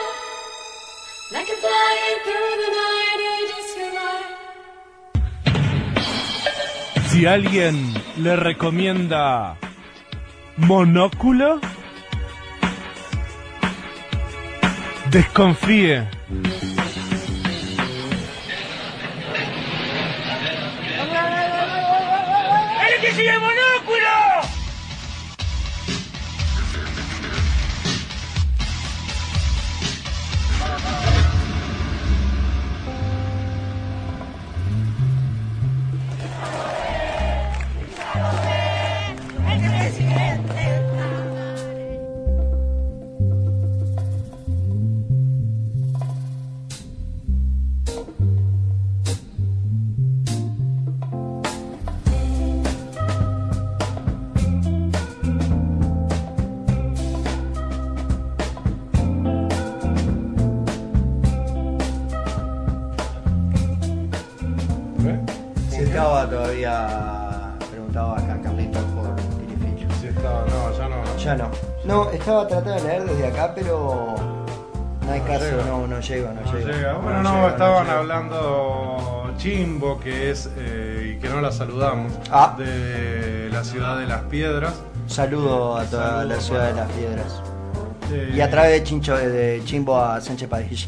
like a flying through the night, a disco light. Si alguien le recomienda Monóculo, desconfíe. ¡El que sigue Monóculo! Todavía preguntaba acá Carlitos por Tirifillo. Sí, estaba, no, ya no. Ya Ya no. No, estaba tratando de leer desde acá, pero no hay caso, llega. no llega. Bueno, no, estaban hablando Chimbo, que es, y que no la saludamos, de la ciudad de Las Piedras. Saludo a toda la ciudad de Las Piedras. Y a través de Chimbo a Sánchez Padilla.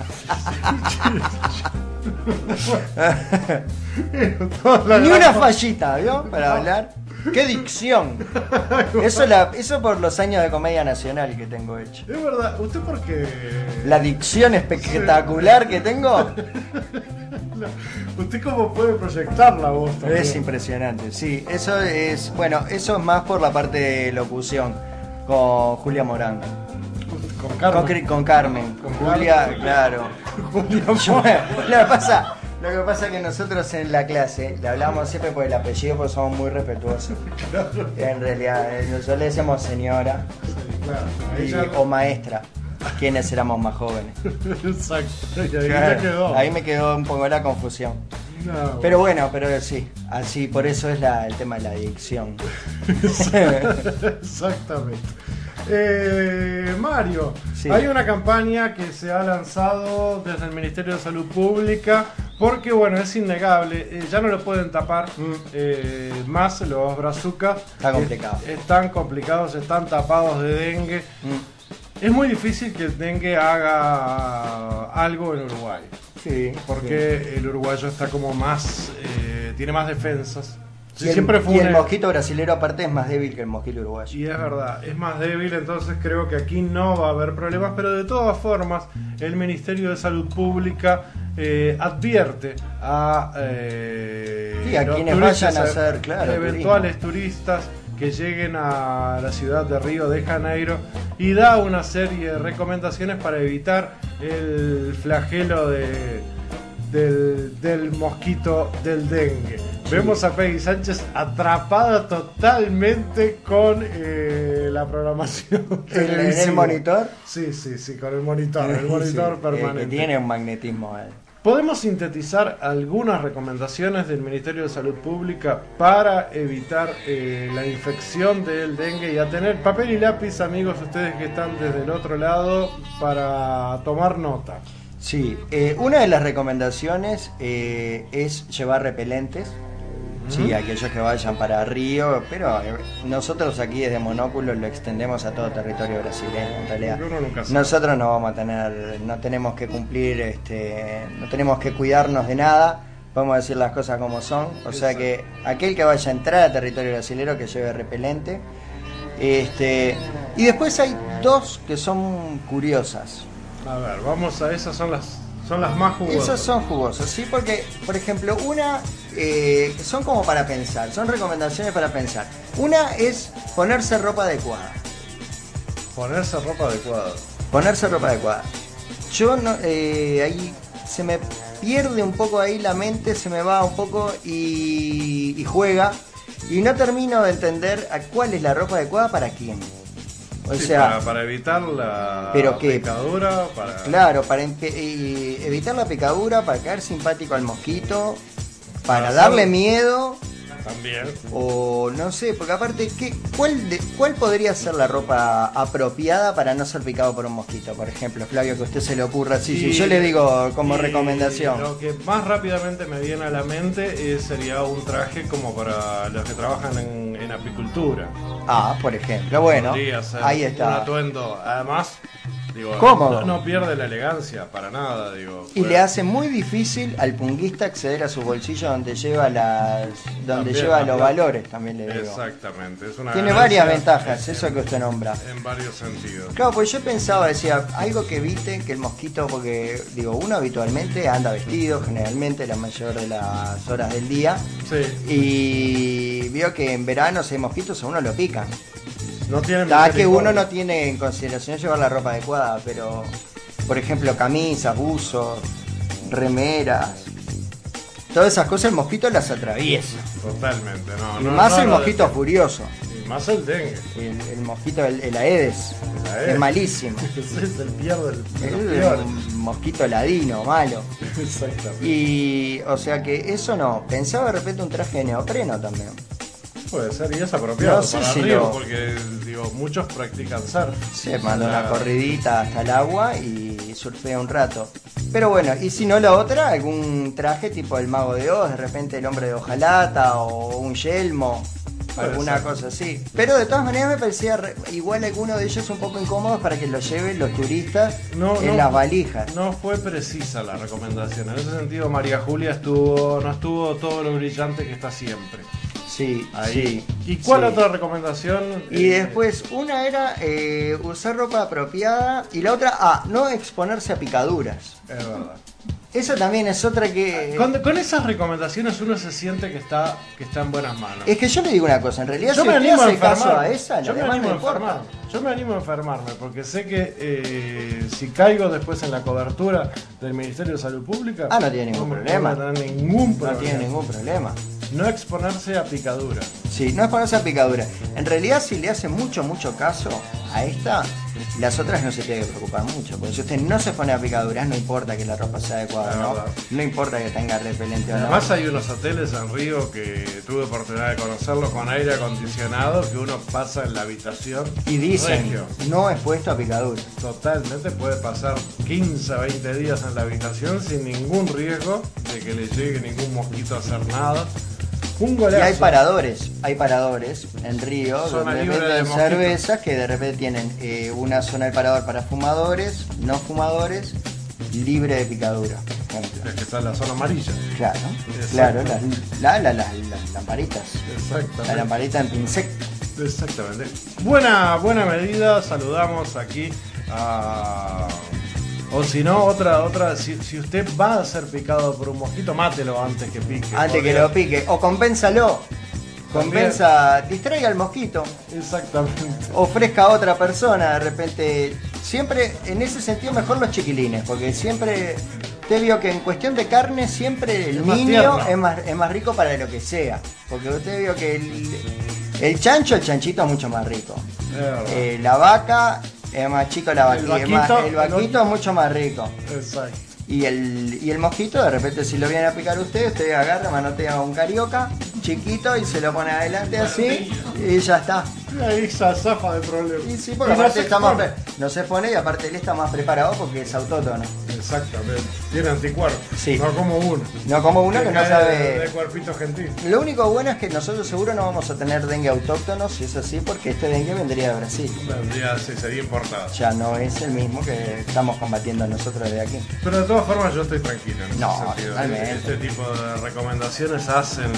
Ni una fallita, ¿vio? Para hablar. ¡Qué dicción! Eso por los años de Comedia Nacional que tengo hecho. Es verdad, ¿usted por qué? La dicción espectacular que tengo. ¿Usted cómo puede proyectar la voz también? Es impresionante, sí. Eso es más por la parte de locución con Julia Morán. Con Carmen. Con Carmen. Julia, Carmen. Claro. Lo que pasa es que nosotros en la clase le hablamos siempre por el apellido porque somos muy respetuosos. En realidad, nosotros le decíamos señora o maestra, quienes éramos más jóvenes. Exacto. Y ahí Claro, me quedó. ahí me quedó un poco la confusión. No. Pero bueno, sí, así, por eso es el tema de la adicción. Exactamente. Mario, Sí. hay una campaña que se ha lanzado desde el Ministerio de Salud Pública porque, bueno, es innegable, ya no lo pueden tapar más los brazucas. Está complicado. Están complicados, están tapados de dengue. Es muy difícil que el dengue haga algo en Uruguay. Sí. Porque el uruguayo está como más, tiene más defensas. Y el mosquito brasilero aparte es más débil que el mosquito uruguayo. Y es verdad, es más débil, entonces creo que aquí no va a haber problemas, pero de todas formas el Ministerio de Salud Pública advierte a, a quienes turistas, vayan a hacer, claro, eventuales turistas que lleguen a la ciudad de Río de Janeiro y da una serie de recomendaciones para evitar el flagelo del mosquito del dengue. Vemos a Peggy Sánchez atrapada totalmente con la programación ¿En el monitor? Sí, con el monitor, permanente. Que tiene un magnetismo. ¿Podemos sintetizar algunas recomendaciones del Ministerio de Salud Pública para evitar la infección del dengue y a tener papel y lápiz, amigos, ustedes que están desde el otro lado, para tomar nota? Sí, una de las recomendaciones es llevar repelentes. Sí, aquellos que vayan para Río, pero nosotros aquí desde Monóculo lo extendemos a todo territorio brasileño. En realidad, nosotros no vamos a tener, no tenemos que cumplir, no tenemos que cuidarnos de nada. Vamos a decir las cosas como son. O sea que aquel que vaya a entrar a territorio brasileño que lleve repelente. Y después hay dos que son curiosas. A ver, vamos a esas, son las más jugosas. Esas son jugosas, sí, porque, por ejemplo, una son como para pensar, son recomendaciones para pensar. Una es ponerse ropa adecuada. Ponerse ropa adecuada. Ponerse ropa adecuada. Yo no, ahí se me pierde un poco ahí la mente, se me va un poco y juega. Y no termino de entender a cuál es la ropa adecuada para quién. O sea, para evitar la ¿pero qué? picadura, Claro, para evitar la picadura, para caer simpático al mosquito, para darle miedo. También. O no sé, porque aparte, ¿cuál podría ser la ropa apropiada para no ser picado por un mosquito? Por ejemplo, Flavio, que a usted se le ocurra así. Si yo le digo como recomendación. Lo que más rápidamente me viene a la mente sería un traje como para los que trabajan en apicultura. Por ejemplo, bueno, ahí está. Un atuendo, además, digo, cómodo. No pierde la elegancia para nada, digo. Y le hace muy difícil al punguista acceder a su bolsillo donde lleva los valores, también le digo. Exactamente. Tiene varias ventajas, eso que usted nombra. En varios sentidos. Claro, pues yo pensaba, decía, algo que evite que el mosquito, porque digo, uno habitualmente anda vestido, generalmente la mayor de las horas del día. Sí. Y vio que en verano si hay mosquitos a uno lo pican. No tiene que uno no tiene en consideración llevar la ropa adecuada, pero por ejemplo camisas, buzos, remeras, todas esas cosas el mosquito las atraviesa. Totalmente, y más el mosquito furioso. Y más el dengue. El mosquito, el Aedes, es malísimo. Es el peor el mosquito ladino, malo. Exactamente. Y o sea que eso no. Pensaba de repente un traje de neopreno también. Puede ser, y es apropiado no sé para si Río, porque digo, muchos practican surf. Se manda una corridita hasta el agua y surfea un rato. Pero bueno, y si no la otra, algún traje tipo el Mago de Oz, de repente el Hombre de Hojalata o un yelmo, alguna cosa así. Pero de todas maneras me parecía igual alguno de ellos un poco incómodos para que lo lleven los turistas en las valijas. No fue precisa la recomendación. En ese sentido, María Julia no estuvo todo lo brillante que está siempre. Sí, ahí. Sí. ¿Y cuál sí. otra recomendación? Y después, una era usar ropa apropiada y la otra, no exponerse a picaduras. Es verdad. Esa también es otra que... Con esas recomendaciones uno se siente que está en buenas manos. Es que yo le digo una cosa, en realidad yo si me usted animo hace a enfermar. caso a esa, Yo la me demás animo no a importa. enfermarme. Yo me animo a enfermarme porque sé que si caigo después en la cobertura del Ministerio de Salud Pública... no tiene ningún problema. No tiene ningún problema. No tiene ningún problema. No exponerse a picadura. Sí, no exponerse a picadura. En realidad, si le hace mucho caso a esta, las otras no se tiene que preocupar mucho. Porque si usted no se pone a picaduras, no importa que la ropa sea adecuada, no importa que tenga repelente o no. Además hay unos hoteles en Río que tuve oportunidad de conocerlos con aire acondicionado que uno pasa en la habitación y dicen, regio. No expuesto a picaduras. Totalmente, puede pasar 15 a 20 días en la habitación sin ningún riesgo de que le llegue ningún mosquito a hacer nada. Un golazo. Y hay paradores en Río, Zona donde libre de venden mosquitos. cervezas que de repente tienen una zona del parador para fumadores, no fumadores, libre de picadura, por ejemplo. Es que está en la zona amarilla. Claro, las lamparitas. Exactamente. La lamparita en pincel. Exactamente. Buena medida. Saludamos aquí a... O si no, otra, si usted va a ser picado por un mosquito, mátelo antes que pique. Antes que lo pique. O compénsalo. Distraiga al mosquito. Exactamente. Ofrezca a otra persona, de repente. Siempre, en ese sentido, mejor los chiquilines. Porque siempre, usted vio que en cuestión de carne, siempre el niño es más rico para lo que sea. Porque usted vio que el chanchito es mucho más rico. La vaca... Es más chico la vaquita. El vaquito es mucho más rico. Exacto. Y el mosquito, de repente, si lo viene a picar usted agarra, manotea un carioca chiquito y se lo pone adelante así y ya está. Y ahí se zafa de problema. Y sí, porque aparte no se pone y aparte él está más preparado porque es autótono. Exactamente. Tiene anticuerpos. Sí. No como uno. No como uno que no sabe. De cuerpito gentil. Lo único bueno es que nosotros seguro no vamos a tener dengue autóctono, si es así, porque este dengue vendría de Brasil. Sería importado. Ya no es el mismo que estamos combatiendo nosotros de aquí. Pero de todas formas yo estoy tranquilo en ese sentido. Totalmente. Este tipo de recomendaciones hacen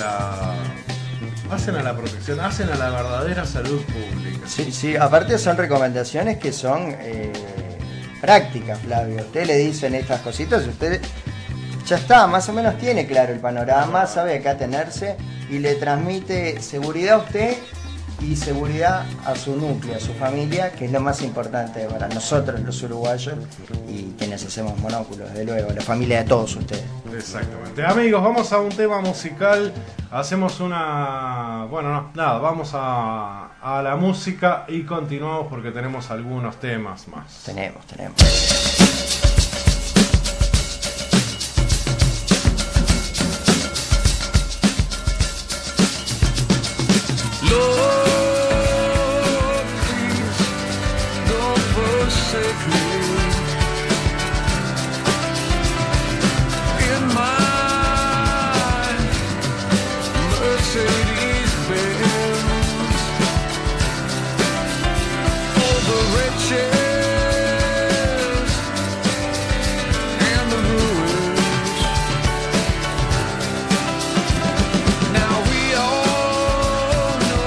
a la protección, hacen a la verdadera salud pública. Sí, aparte son recomendaciones que son prácticas, Flavio. Usted le dicen estas cositas y usted ya está, más o menos tiene claro el panorama, sabe a qué atenerse y le transmite seguridad a usted y seguridad a su núcleo, a su familia, que es lo más importante para nosotros los uruguayos y quienes hacemos Monóculo, desde luego, la familia de todos ustedes. Exactamente. Amigos, vamos a un tema musical. Hacemos vamos a la música y continuamos porque tenemos algunos temas más. Tenemos.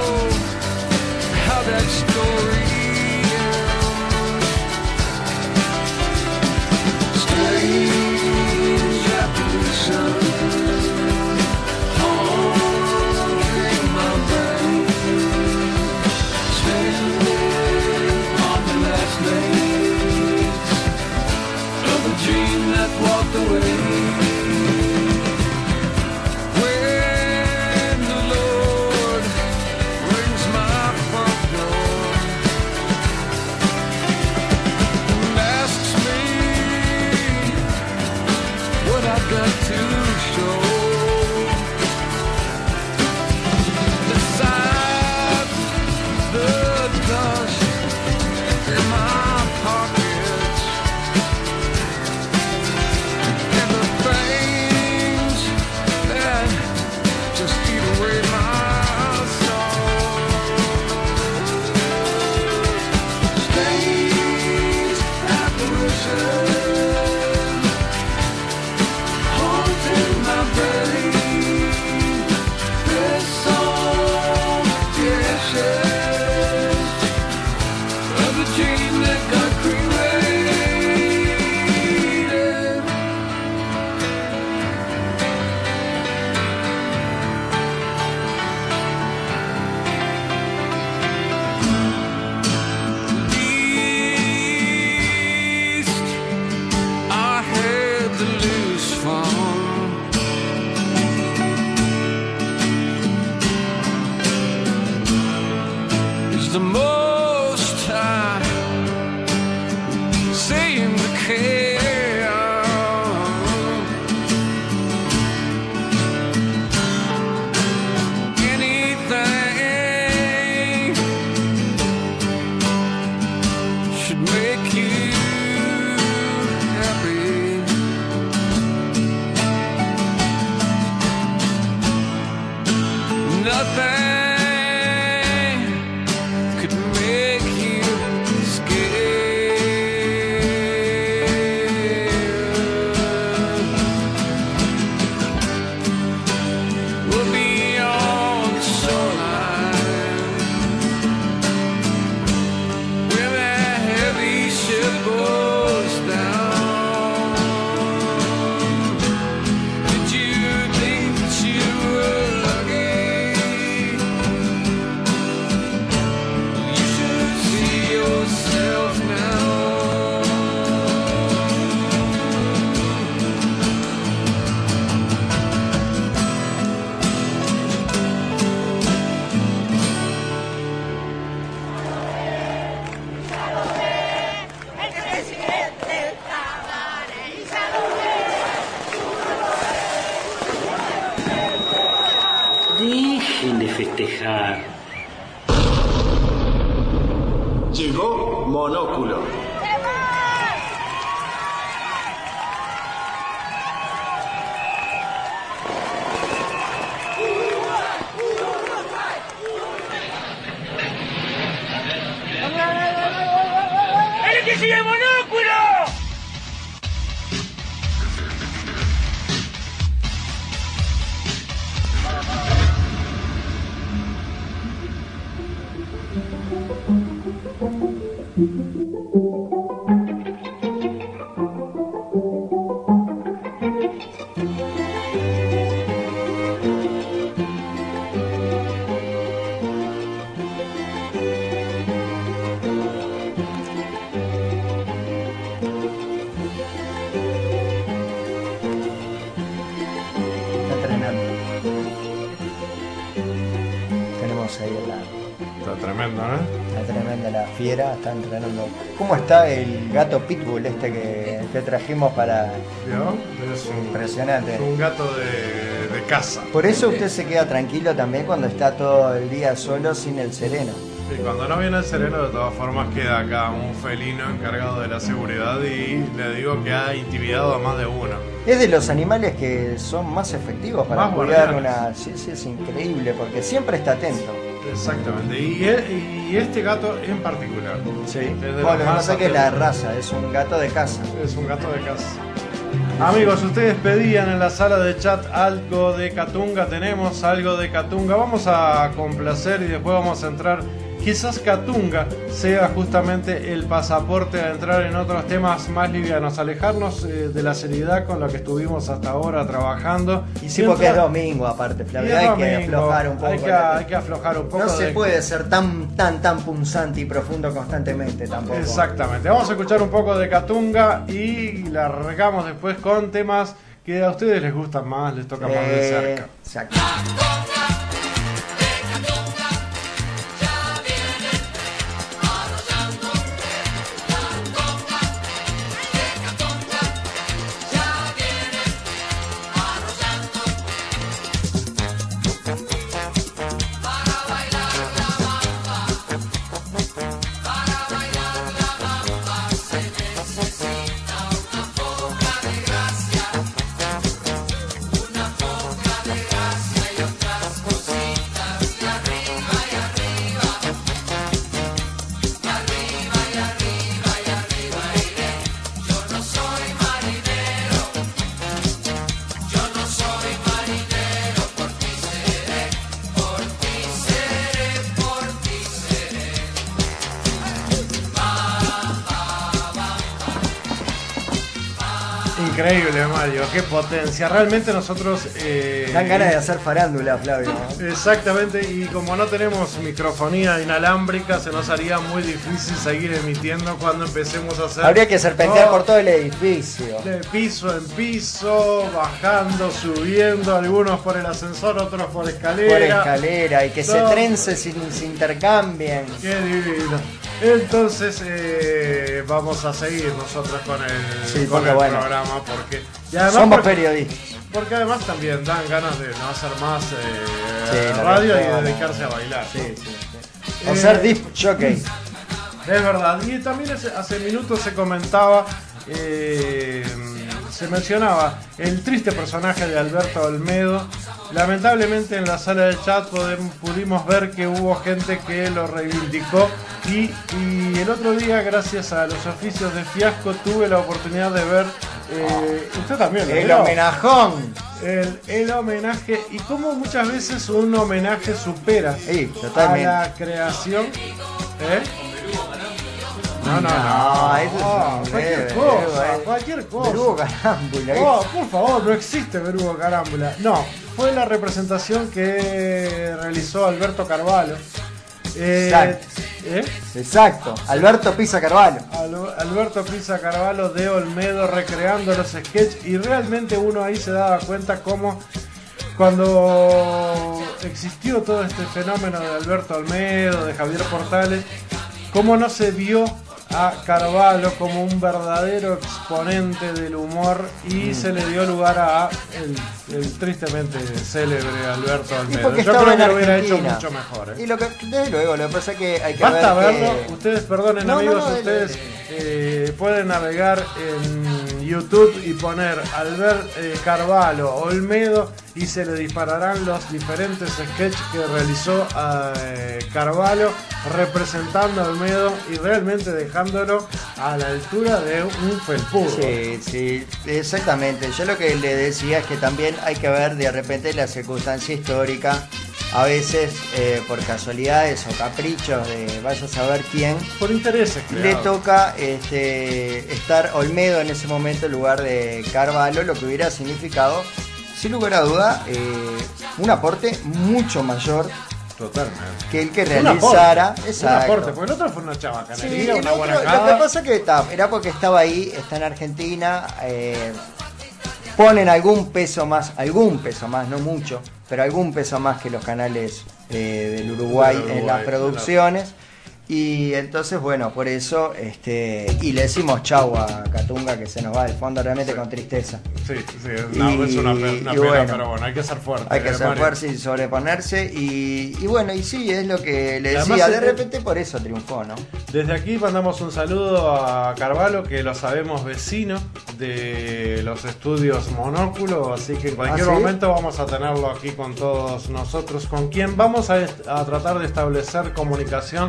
Story ends. strange apparition haunting my brain. There's some ashes of a dream that got cremated. East, I had the loose farm. It's the most I seem to care. Anything should make you happy. Nothing could make you scared. We'll be on the shoreline when that heavy ship goes down. Did you think that you were lucky? You should see yourself now. Dejen de festejar. Llegó Monóculo. ¡El que sigue Monóculo! Está entrenando. Tenemos ahí Está tremendo, ¿no? la tremenda, la fiera, está entrenando. ¿Cómo está el gato Pitbull este que trajimos para...? ¿Vio? Es un, Impresionante. es un gato de casa. Por eso usted se queda tranquilo también cuando está todo el día solo sin el sereno. Y cuando no viene el sereno, de todas formas, queda acá un felino encargado de la seguridad y le digo que ha intimidado a más de uno. Es de los animales que son más efectivos para Más cuidar guardianes. Sí, sí, es increíble porque siempre está atento. Exactamente. Y este gato en particular. Sí. Es de Bueno, los no más sé qué es la atentos. raza, es un gato de casa. Es un gato de casa. Amigos, ustedes pedían en la sala de chat algo de Catunga, tenemos algo de Catunga, vamos a complacer y después vamos a entrar, quizás Catunga sea justamente el pasaporte a entrar en otros temas más livianos, alejarnos de la seriedad con la que estuvimos hasta ahora trabajando. Y sí, porque es domingo aparte, Flavio, Y es hay que domingo, aflojar un poco. hay que aflojar un poco. No se de- puede ser tan punzante y profundo constantemente tampoco. Exactamente, vamos a escuchar un poco de Catunga y largamos después con temas que a ustedes les gustan más, les toca más de cerca. Exacto. Una poca de gracia y otra increíble, Mario, qué potencia. Realmente nosotros... Dan ganas de hacer farándula, Flavio. Exactamente, y como no tenemos microfonía inalámbrica, se nos haría muy difícil seguir emitiendo cuando empecemos a hacer... Habría que serpentear por todo el edificio. De piso en piso, bajando, subiendo, algunos por el ascensor, otros por escalera. Por escalera, y que se trence, se intercambien. Qué divino. Entonces vamos a seguir nosotros con el programa porque además somos periodistas. Porque además también dan ganas de no hacer más radio y dedicarse a bailar. O ser disc jockey. Es verdad. Y también hace minutos se comentaba, se mencionaba el triste personaje de Alberto Olmedo. Lamentablemente en la sala de chat pudimos ver que hubo gente que lo reivindicó y el otro día, gracias a los oficios de Fiasco, tuve la oportunidad de ver, usted también, el homenajón, el homenaje, y cómo muchas veces un homenaje supera a la creación. Cualquier cosa. Verugo Carámbula. Por favor, no existe Verugo Carámbula. No, fue la representación que realizó Alberto Carvalho. Exacto. Alberto Pisa Carvalho. Alberto Pisa Carvalho de Olmedo recreando los sketches, y realmente uno ahí se daba cuenta cómo cuando existió todo este fenómeno de Alberto Olmedo, de Javier Portales, cómo no se vio a Carvalho como un verdadero exponente del humor y se le dio lugar a el tristemente célebre Alberto Olmedo. Yo creo que lo hubiera hecho mucho mejor. Y desde luego, lo que pasa es que hay que basta verlo. Ustedes, perdonen amigos, ustedes pueden navegar en YouTube y poner Carvalho Olmedo y se le dispararán los diferentes sketches que realizó Carvalho representando a Olmedo y realmente dejándolo a la altura de un felpudo. Sí, exactamente. Yo lo que le decía es que también hay que ver de repente la circunstancia histórica. A veces, por casualidades o caprichos de vaya a saber quién, por intereses le toca estar Olmedo en ese momento en lugar de Carvalho, lo que hubiera significado, sin lugar a duda, un aporte mucho mayor. Totalmente. Que el que realizara. Un aporte, porque el otro fue una chabacanería, una buena Lo que pasa que era porque estaba ahí, está en Argentina, ponen algún peso más, no mucho, pero algún peso más que los canales del Uruguay en las producciones. Y entonces, bueno, por eso, y le decimos chau a Catunga, que se nos va del fondo realmente con tristeza. Sí, es una pena, pero bueno, hay que ser fuerte. Hay que ser fuerte y sobreponerse. Y bueno, y sí, es lo que le decía, además, de repente por eso triunfó, ¿no? Desde aquí mandamos un saludo a Carvalho, que lo sabemos vecino de los estudios Monóculo, así que en cualquier momento vamos a tenerlo aquí con todos nosotros, con quien vamos a tratar de establecer comunicación.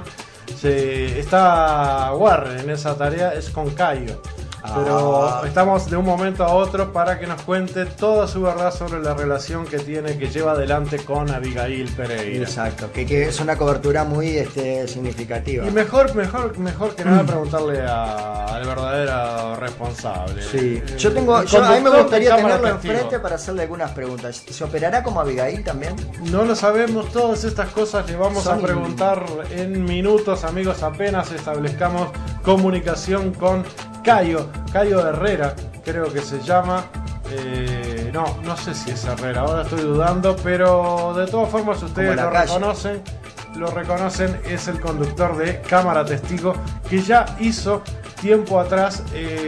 Está Warren en esa tarea, es con Cayo, pero estamos de un momento a otro para que nos cuente toda su verdad sobre la relación que lleva adelante con Abigail Pereira. Exacto, que es una cobertura muy significativa. Y mejor que nada preguntarle al verdadero responsable. Sí. A mí me gustaría tenerlo enfrente para hacerle algunas preguntas. ¿Se operará como Abigail también? No lo sabemos, todas estas cosas le vamos a preguntar en minutos, amigos, apenas establezcamos comunicación con Cayo Herrera, creo que se llama. No sé si es Herrera, ahora estoy dudando, pero de todas formas ustedes lo reconocen, es el conductor de Cámara Testigo, que ya hizo tiempo atrás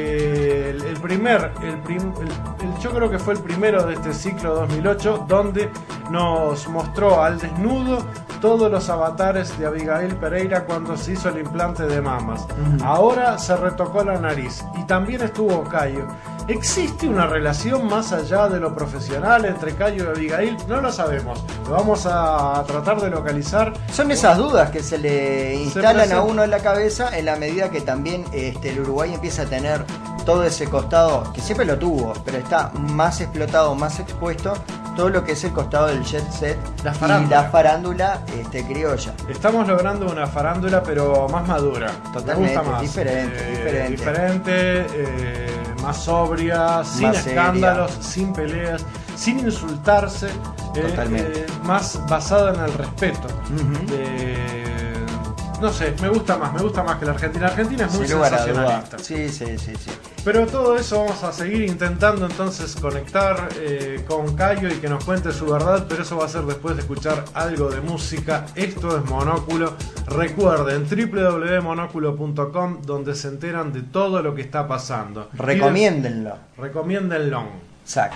yo creo que fue el primero de este ciclo 2008, donde nos mostró al desnudo todos los avatares de Abigail Pereira cuando se hizo el implante de mamas. Ahora se retocó la nariz y también estuvo Cayo. ¿Existe una relación más allá de lo profesional entre Cayo y Abigail? No lo sabemos. Lo vamos a tratar de localizar. Son esas dudas que se le instalan a uno en la cabeza en la medida que también el Uruguay empieza a tener todo ese costado, que siempre lo tuvo, pero está más explotado, más expuesto, todo lo que es el costado del jet set y la farándula criolla. Estamos logrando una farándula pero más madura. Totalmente, me gusta más. diferente. más sobria, sin Más escándalos, seria. sin peleas, sin insultarse, Totalmente. más basada en el respeto. No sé, me gusta más que la Argentina. La Argentina es muy Sin lugar a sensacionalista. duda. Sí. Pero todo eso vamos a seguir intentando entonces conectar con Cayo y que nos cuente su verdad, pero eso va a ser después de escuchar algo de música. Esto es Monóculo. Recuerden, www.monóculo.com, donde se enteran de todo lo que está pasando. Recomiéndenlo. Recomiéndenlo. Exacto.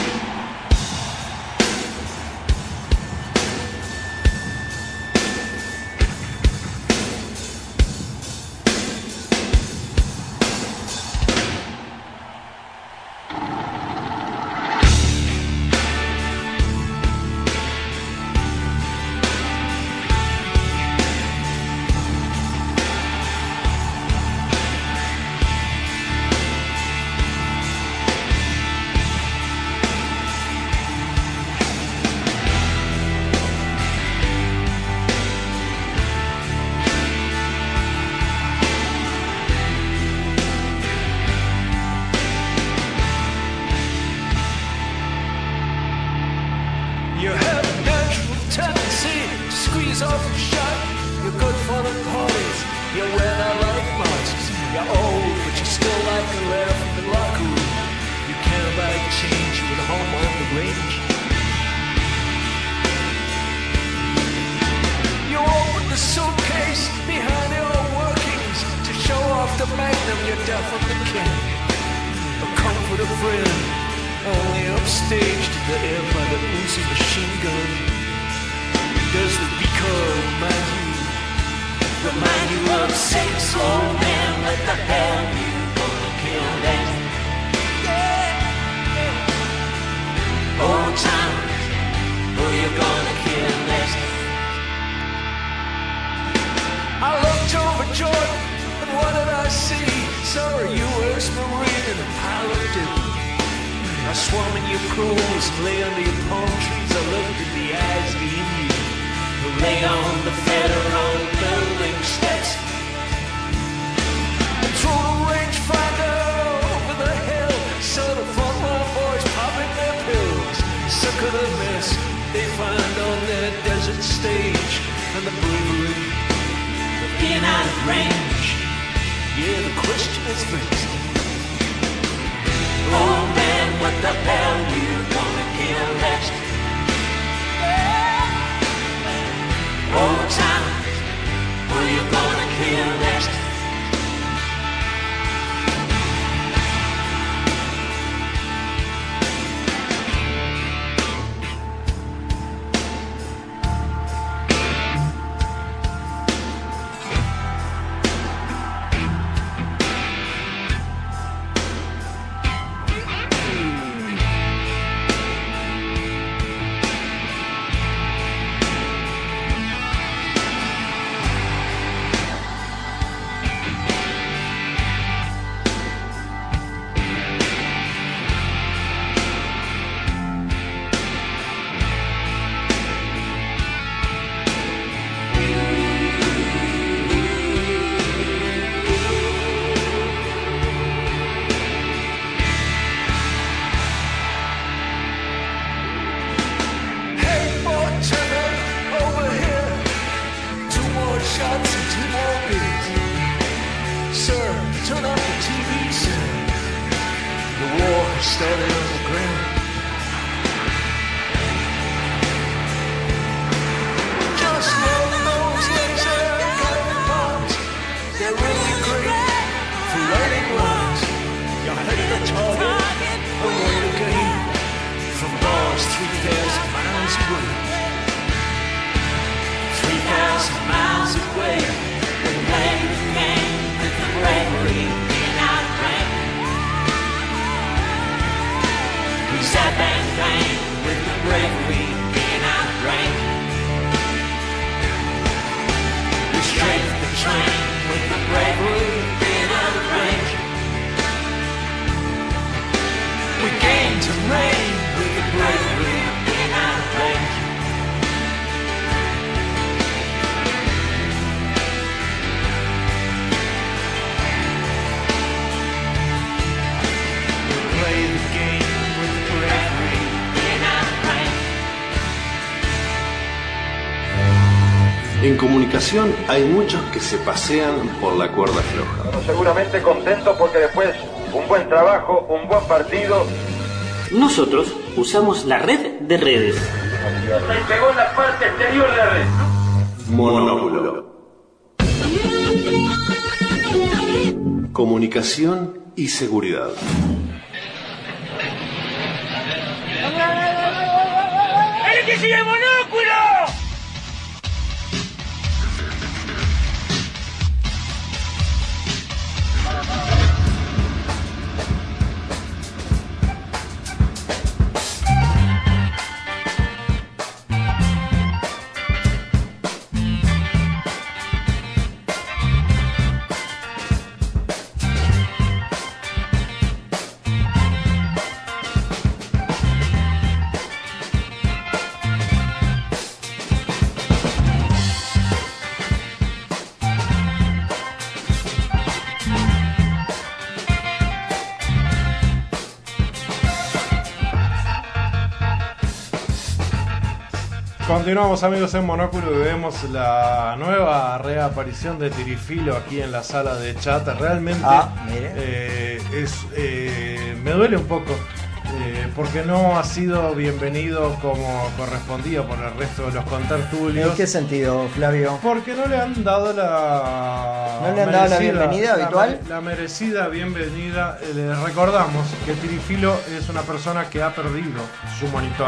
You have a natural tendency to squeeze off the shot. You're good for the parties, you wear that life masks. You're old, but you still like to laugh in the locker room. You can't buy change, you at home on the range. You open the suitcase behind your workings to show off the magnum, you're deaf of the king. A comfort of friend. Only upstage to the air by the Uzi machine gun. Does the recoil remind you of 6 old men? What the hell you gonna kill them? Yeah. Old timers, who you gonna kill next? I looked over Jordan, and what did I see? Saw a U.S. Marine and a pilot did. I swam in your pools and lay under your palm trees. I looked in the eyes of the Indian who lay on the federal building steps. I threw a rangefinder over the hill, saw the front line boys popping their pills. Sick of the mess they find on their desert stage, and the bravery of being out of range. Yeah, the question is fixed. Oh man, what the hell you gonna kill next? Old times, who you gonna kill next? En comunicación hay muchos que se pasean por la cuerda floja. Bueno, seguramente contento porque después un buen trabajo, un buen partido. Nosotros usamos la red de redes. Se pegó en la parte exterior de la red. Monóculo. Comunicación y seguridad. ¡El que sigue Monóculo! Continuamos, amigos, en Monóculo y vemos la nueva reaparición de Tirifilo aquí en la sala de chat. Realmente me duele un poco porque no ha sido bienvenido como correspondía por el resto de los contertulios. ¿En qué sentido, Flavio? Porque no le han dado la bienvenida habitual. La merecida bienvenida. Les recordamos que Tirifilo es una persona que ha perdido su monitor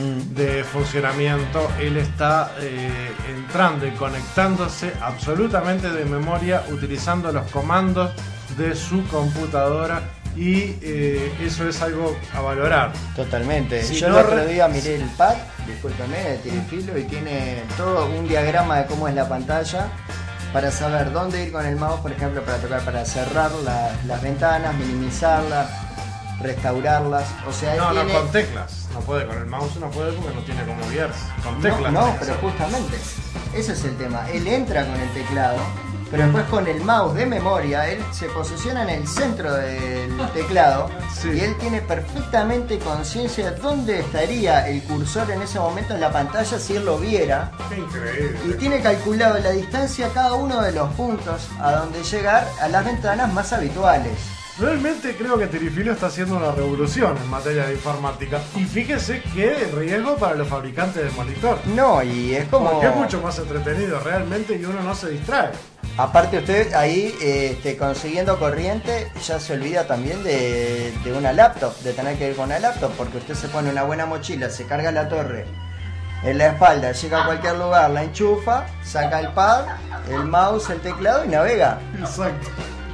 de funcionamiento. Él está entrando y conectándose absolutamente de memoria utilizando los comandos de su computadora. Y eso es algo a valorar. Totalmente. Si yo no el otro día miré el pad, discúlpeme, de Tirifilo, y tiene todo un diagrama de cómo es la pantalla para saber dónde ir con el mouse, por ejemplo, para tocar, para cerrar las ventanas, minimizarlas, restaurarlas. O sea, no, tiene... con teclas. No puede, con el mouse no puede porque no tiene como guiarse. Con teclas. No, pero justamente, ese es el tema. Él entra con el teclado, pero después con el mouse de memoria, él se posiciona en el centro del teclado y él tiene perfectamente conciencia de dónde estaría el cursor en ese momento en la pantalla si él lo viera. Qué increíble. Y tiene calculado la distancia a cada uno de los puntos a donde llegar a las ventanas más habituales. Realmente creo que Tirifilo está haciendo una revolución en materia de informática. Y fíjese que riesgo para los fabricantes de monitor. No, y es como... Porque es mucho más entretenido realmente y uno no se distrae. Aparte usted ahí consiguiendo corriente ya se olvida también de una laptop, de tener que ir con una laptop, porque usted se pone una buena mochila, se carga la torre en la espalda, llega a cualquier lugar, la enchufa, saca el pad, el mouse, el teclado y navega. Exacto.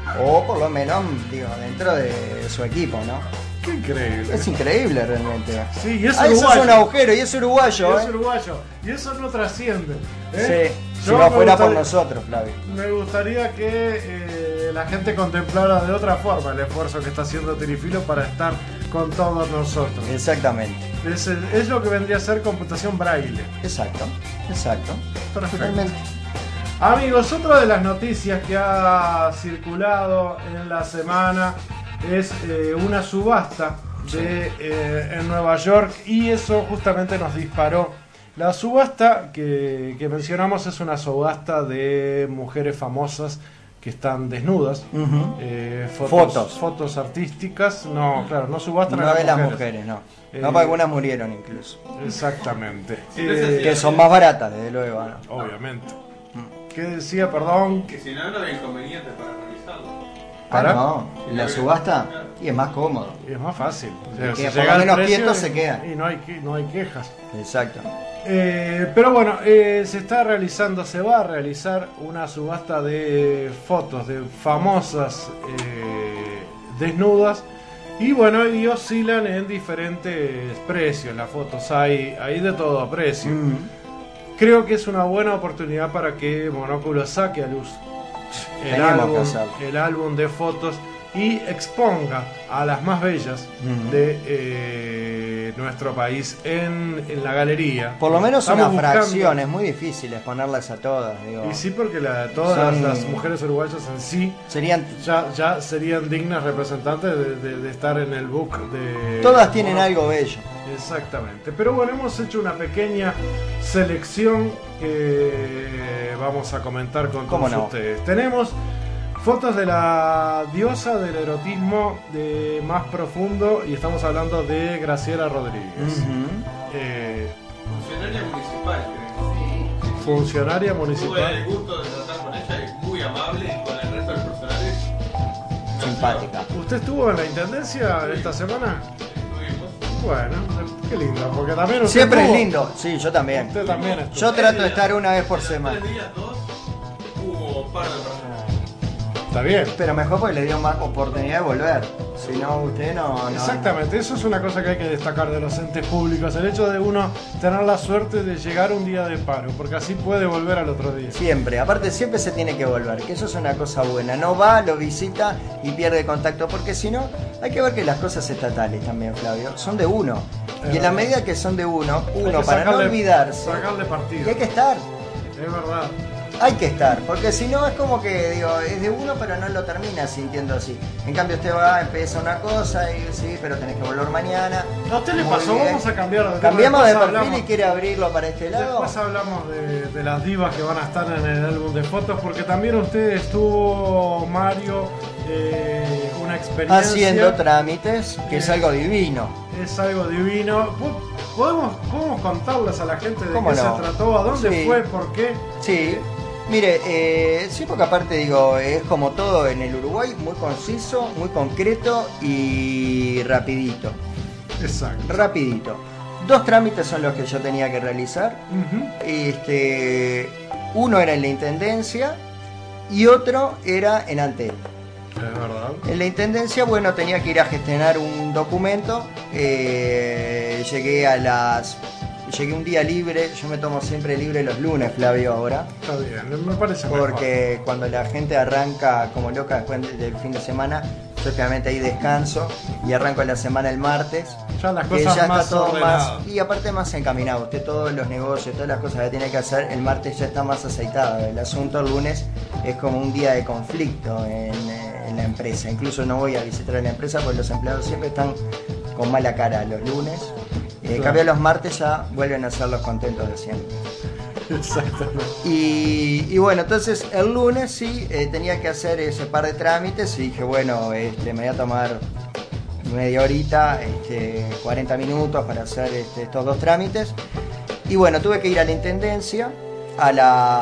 O por lo menos, digo, dentro de su equipo, ¿no? Qué increíble. Es increíble realmente. Sí, y es uruguayo. Eso es un agujero y es uruguayo. Y es uruguayo. Y eso no trasciende. Sí, si no fuera por nosotros, Flavio. Me gustaría que la gente contemplara de otra forma el esfuerzo que está haciendo Tirifilo para estar con todos nosotros. Exactamente. Es lo que vendría a ser computación braille. Exacto. Perfecto. Totalmente. Amigos, otra de las noticias que ha circulado en la semana es una subasta en Nueva York, y eso justamente nos disparó. La subasta que mencionamos es una subasta de mujeres famosas que están desnudas. Fotos artísticas. No, claro, no subastan no a de las mujeres, no. No, porque algunas murieron incluso. Exactamente. Que son más baratas, desde luego, ¿no? Obviamente. ¿Qué decía, perdón? Que si no hay inconveniente para realizarlo. No, la subasta y es más cómodo. Y es más fácil. O sea, por lo menos quietos se quedan. Y no hay quejas. Exacto. Pero bueno, se va a realizar una subasta de fotos de famosas desnudas. Y bueno, y oscilan en diferentes precios las fotos. Hay de todo precio. Creo que es una buena oportunidad para que Monóculo saque a luz el álbum de fotos y exponga a las más bellas de nuestro país en la galería. Por lo menos Estamos una buscando- fracción, es muy difícil exponerlas a todas. Digo. Y sí, porque todas Son- las mujeres uruguayas en sí serían ya serían dignas representantes de estar en el book de... Todas tienen algo bello. Exactamente. Pero bueno, hemos hecho una pequeña selección que vamos a comentar con ¿Cómo todos no? ustedes. Tenemos fotos de la diosa del erotismo más profundo y estamos hablando de Graciela Rodríguez. Funcionaria municipal, creo. Funcionaria Tuve municipal. el gusto de tratar con ella, es muy amable y con el resto del personal es simpática. ¿Usted estuvo en la intendencia esta semana? Bueno, qué lindo, porque también usted Siempre es estuvo. lindo. Sí, yo también. Usted también estuvo. Yo trato de estar una vez por semana. hubo un par de personas. Está bien. Pero mejor porque le dio más oportunidad de volver. Si no, usted no. Exactamente, eso es una cosa que hay que destacar de los entes públicos, el hecho de uno tener la suerte de llegar un día de paro, porque así puede volver al otro día. Siempre, aparte siempre se tiene que volver, que eso es una cosa buena. No va, lo visita y pierde contacto, porque si no, hay que ver que las cosas estatales también, Flavio, son de uno. Y en la medida que son de uno, Hay que para no sacarle- olvidarse, sacarle partido. y hay que estar. Es verdad. Hay que estar, porque si no es como que, digo, es de uno pero no lo termina sintiendo así. En cambio usted va, empieza una cosa y sí, pero tenés que volver mañana. ¿A usted le Muy pasó? bien. Vamos a cambiar de tema. Cambiamos de Después perfil hablamos- y quiere abrirlo para este lado. Después hablamos de las divas que van a estar en el álbum de fotos, porque también usted estuvo, Mario, una experiencia. Haciendo trámites, que es algo divino. Es algo divino. ¿Podemos contarles a la gente de ¿Cómo qué no? se trató? ¿A dónde Sí. fue? ¿Por qué? Sí, mire, sí, porque aparte digo, es como todo en el Uruguay, muy conciso, muy concreto y rapidito. Exacto. Rapidito. 2 trámites son los que yo tenía que realizar. Uno era en la Intendencia y otro era en Antel. Es verdad. En la Intendencia, bueno, tenía que ir a gestionar un documento. Llegué un día libre. Yo me tomo siempre libre los lunes, Flavio, ahora. Está bien, me parece mejor. Porque cuando la gente arranca como loca después del fin de semana, yo obviamente ahí descanso y arranco la semana el martes. Ya las que cosas ya más está todo ordenadas. más y aparte más encaminado. Usted todos los negocios, todas las cosas que tiene que hacer, el martes ya está más aceitado. El asunto el lunes es como un día de conflicto en la empresa. Incluso no voy a visitar a la empresa porque los empleados siempre están con mala cara los lunes. En cambio los martes ya vuelven a ser los contentos de siempre. Exactamente. Y bueno, entonces el lunes sí tenía que hacer ese par de trámites y dije, bueno, me voy a tomar media horita, 40 minutos para hacer estos 2 trámites. Y bueno, tuve que ir a la Intendencia, a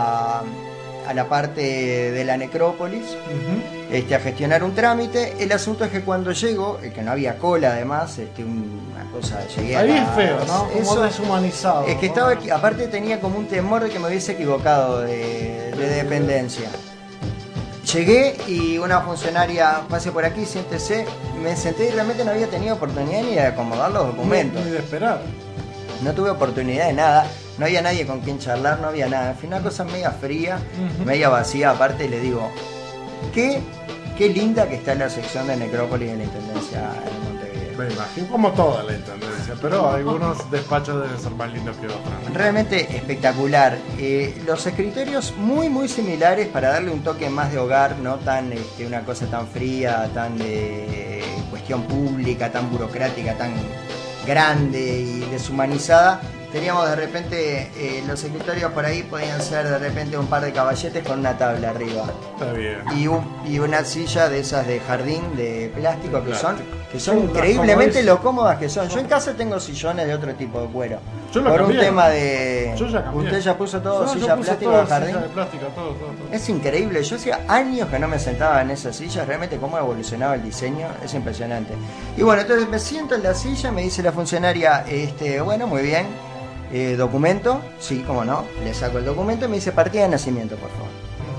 la parte de la necrópolis, a gestionar un trámite. El asunto es que cuando llego, que no había cola además, una cosa, llegué a Ahí es las- feo, ¿no? Como Eso- deshumanizado. es que ¿no? estaba, aparte tenía como un temor de que me hubiese equivocado de dependencia. Llegué y una funcionaria, pase por aquí, siéntese, me senté y realmente no había tenido oportunidad ni de acomodar los documentos. Ni de esperar. No tuve oportunidad de nada, no había nadie con quien charlar, no había nada. Fue una cosa media fría, media vacía. Aparte le digo, qué linda que está la sección de necrópolis de la Intendencia en Montevideo. Me imagino, como toda la intendencia, pero algunos despachos deben ser más lindos que otros. Realmente espectacular. Los escritorios muy similares para darle un toque más de hogar, no tan una cosa tan fría, tan de cuestión pública, tan burocrática, tan grande y deshumanizada. Teníamos de repente los escritorios por ahí podían ser de repente un par de caballetes con una tabla arriba. Está bien. Y una silla de esas de jardín de plástico que son Sí, increíblemente las lo cómodas que son. Yo en casa tengo sillones de otro tipo de cuero. Yo lo Por un cambié. tema de. Yo ya cambié. Usted ya puso todo, Yo silla puse plástica todo de jardín. silla de plástico, todo. Es increíble, yo hacía años que no me sentaba en esas sillas, realmente cómo ha evolucionado el diseño, es impresionante. Y bueno, entonces me siento en la silla, me dice la funcionaria, bueno, muy bien, documento, sí, cómo no, le saco el documento y me dice partida de nacimiento, por favor.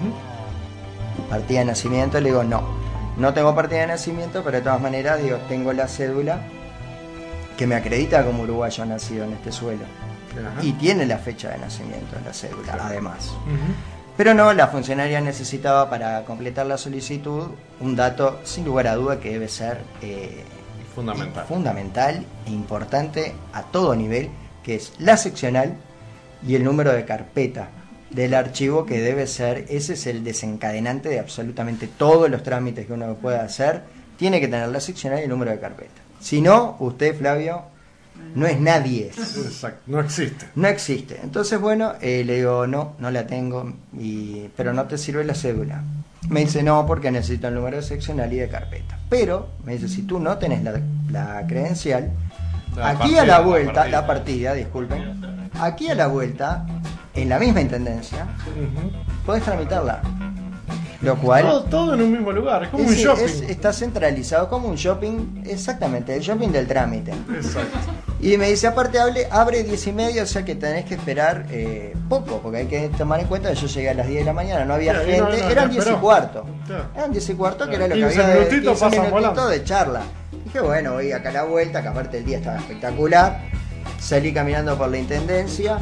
Partida de nacimiento, le digo, no tengo partida de nacimiento, pero de todas maneras, digo, tengo la cédula que me acredita como uruguayo nacido en este suelo. Ajá. Y tiene la fecha de nacimiento en la cédula, además. Pero no, la funcionaria necesitaba para completar la solicitud un dato, sin lugar a duda, que debe ser fundamental e importante a todo nivel, que es la seccional y el número de carpeta del archivo, que debe ser, ese es el desencadenante de absolutamente todos los trámites que uno pueda hacer. Tiene que tener la seccional y el número de carpeta. Si no, usted, Flavio, no es nadie. Exacto, no existe. No existe. Entonces, bueno, le digo, no la tengo, pero no te sirve la cédula. Me dice, no, porque necesito el número de seccional y de carpeta. Pero, me dice, si tú no tenés la credencial, aquí a la vuelta, la partida, disculpen, aquí a la vuelta, en la misma intendencia, podés tramitarla. Lo cual todo en un mismo lugar, es como un shopping. Está centralizado como un shopping, exactamente, el shopping del trámite. Exacto. Y me dice, aparte abre 10:30, o sea que tenés que esperar poco, porque hay que tomar en cuenta que yo llegué a las 10 de la mañana, no había gente, eran 10:15. Eran 10:15, que era lo que había de 15 minutitos de charla. Dije, bueno, voy acá a la vuelta, que aparte el día estaba espectacular. Salí caminando por la intendencia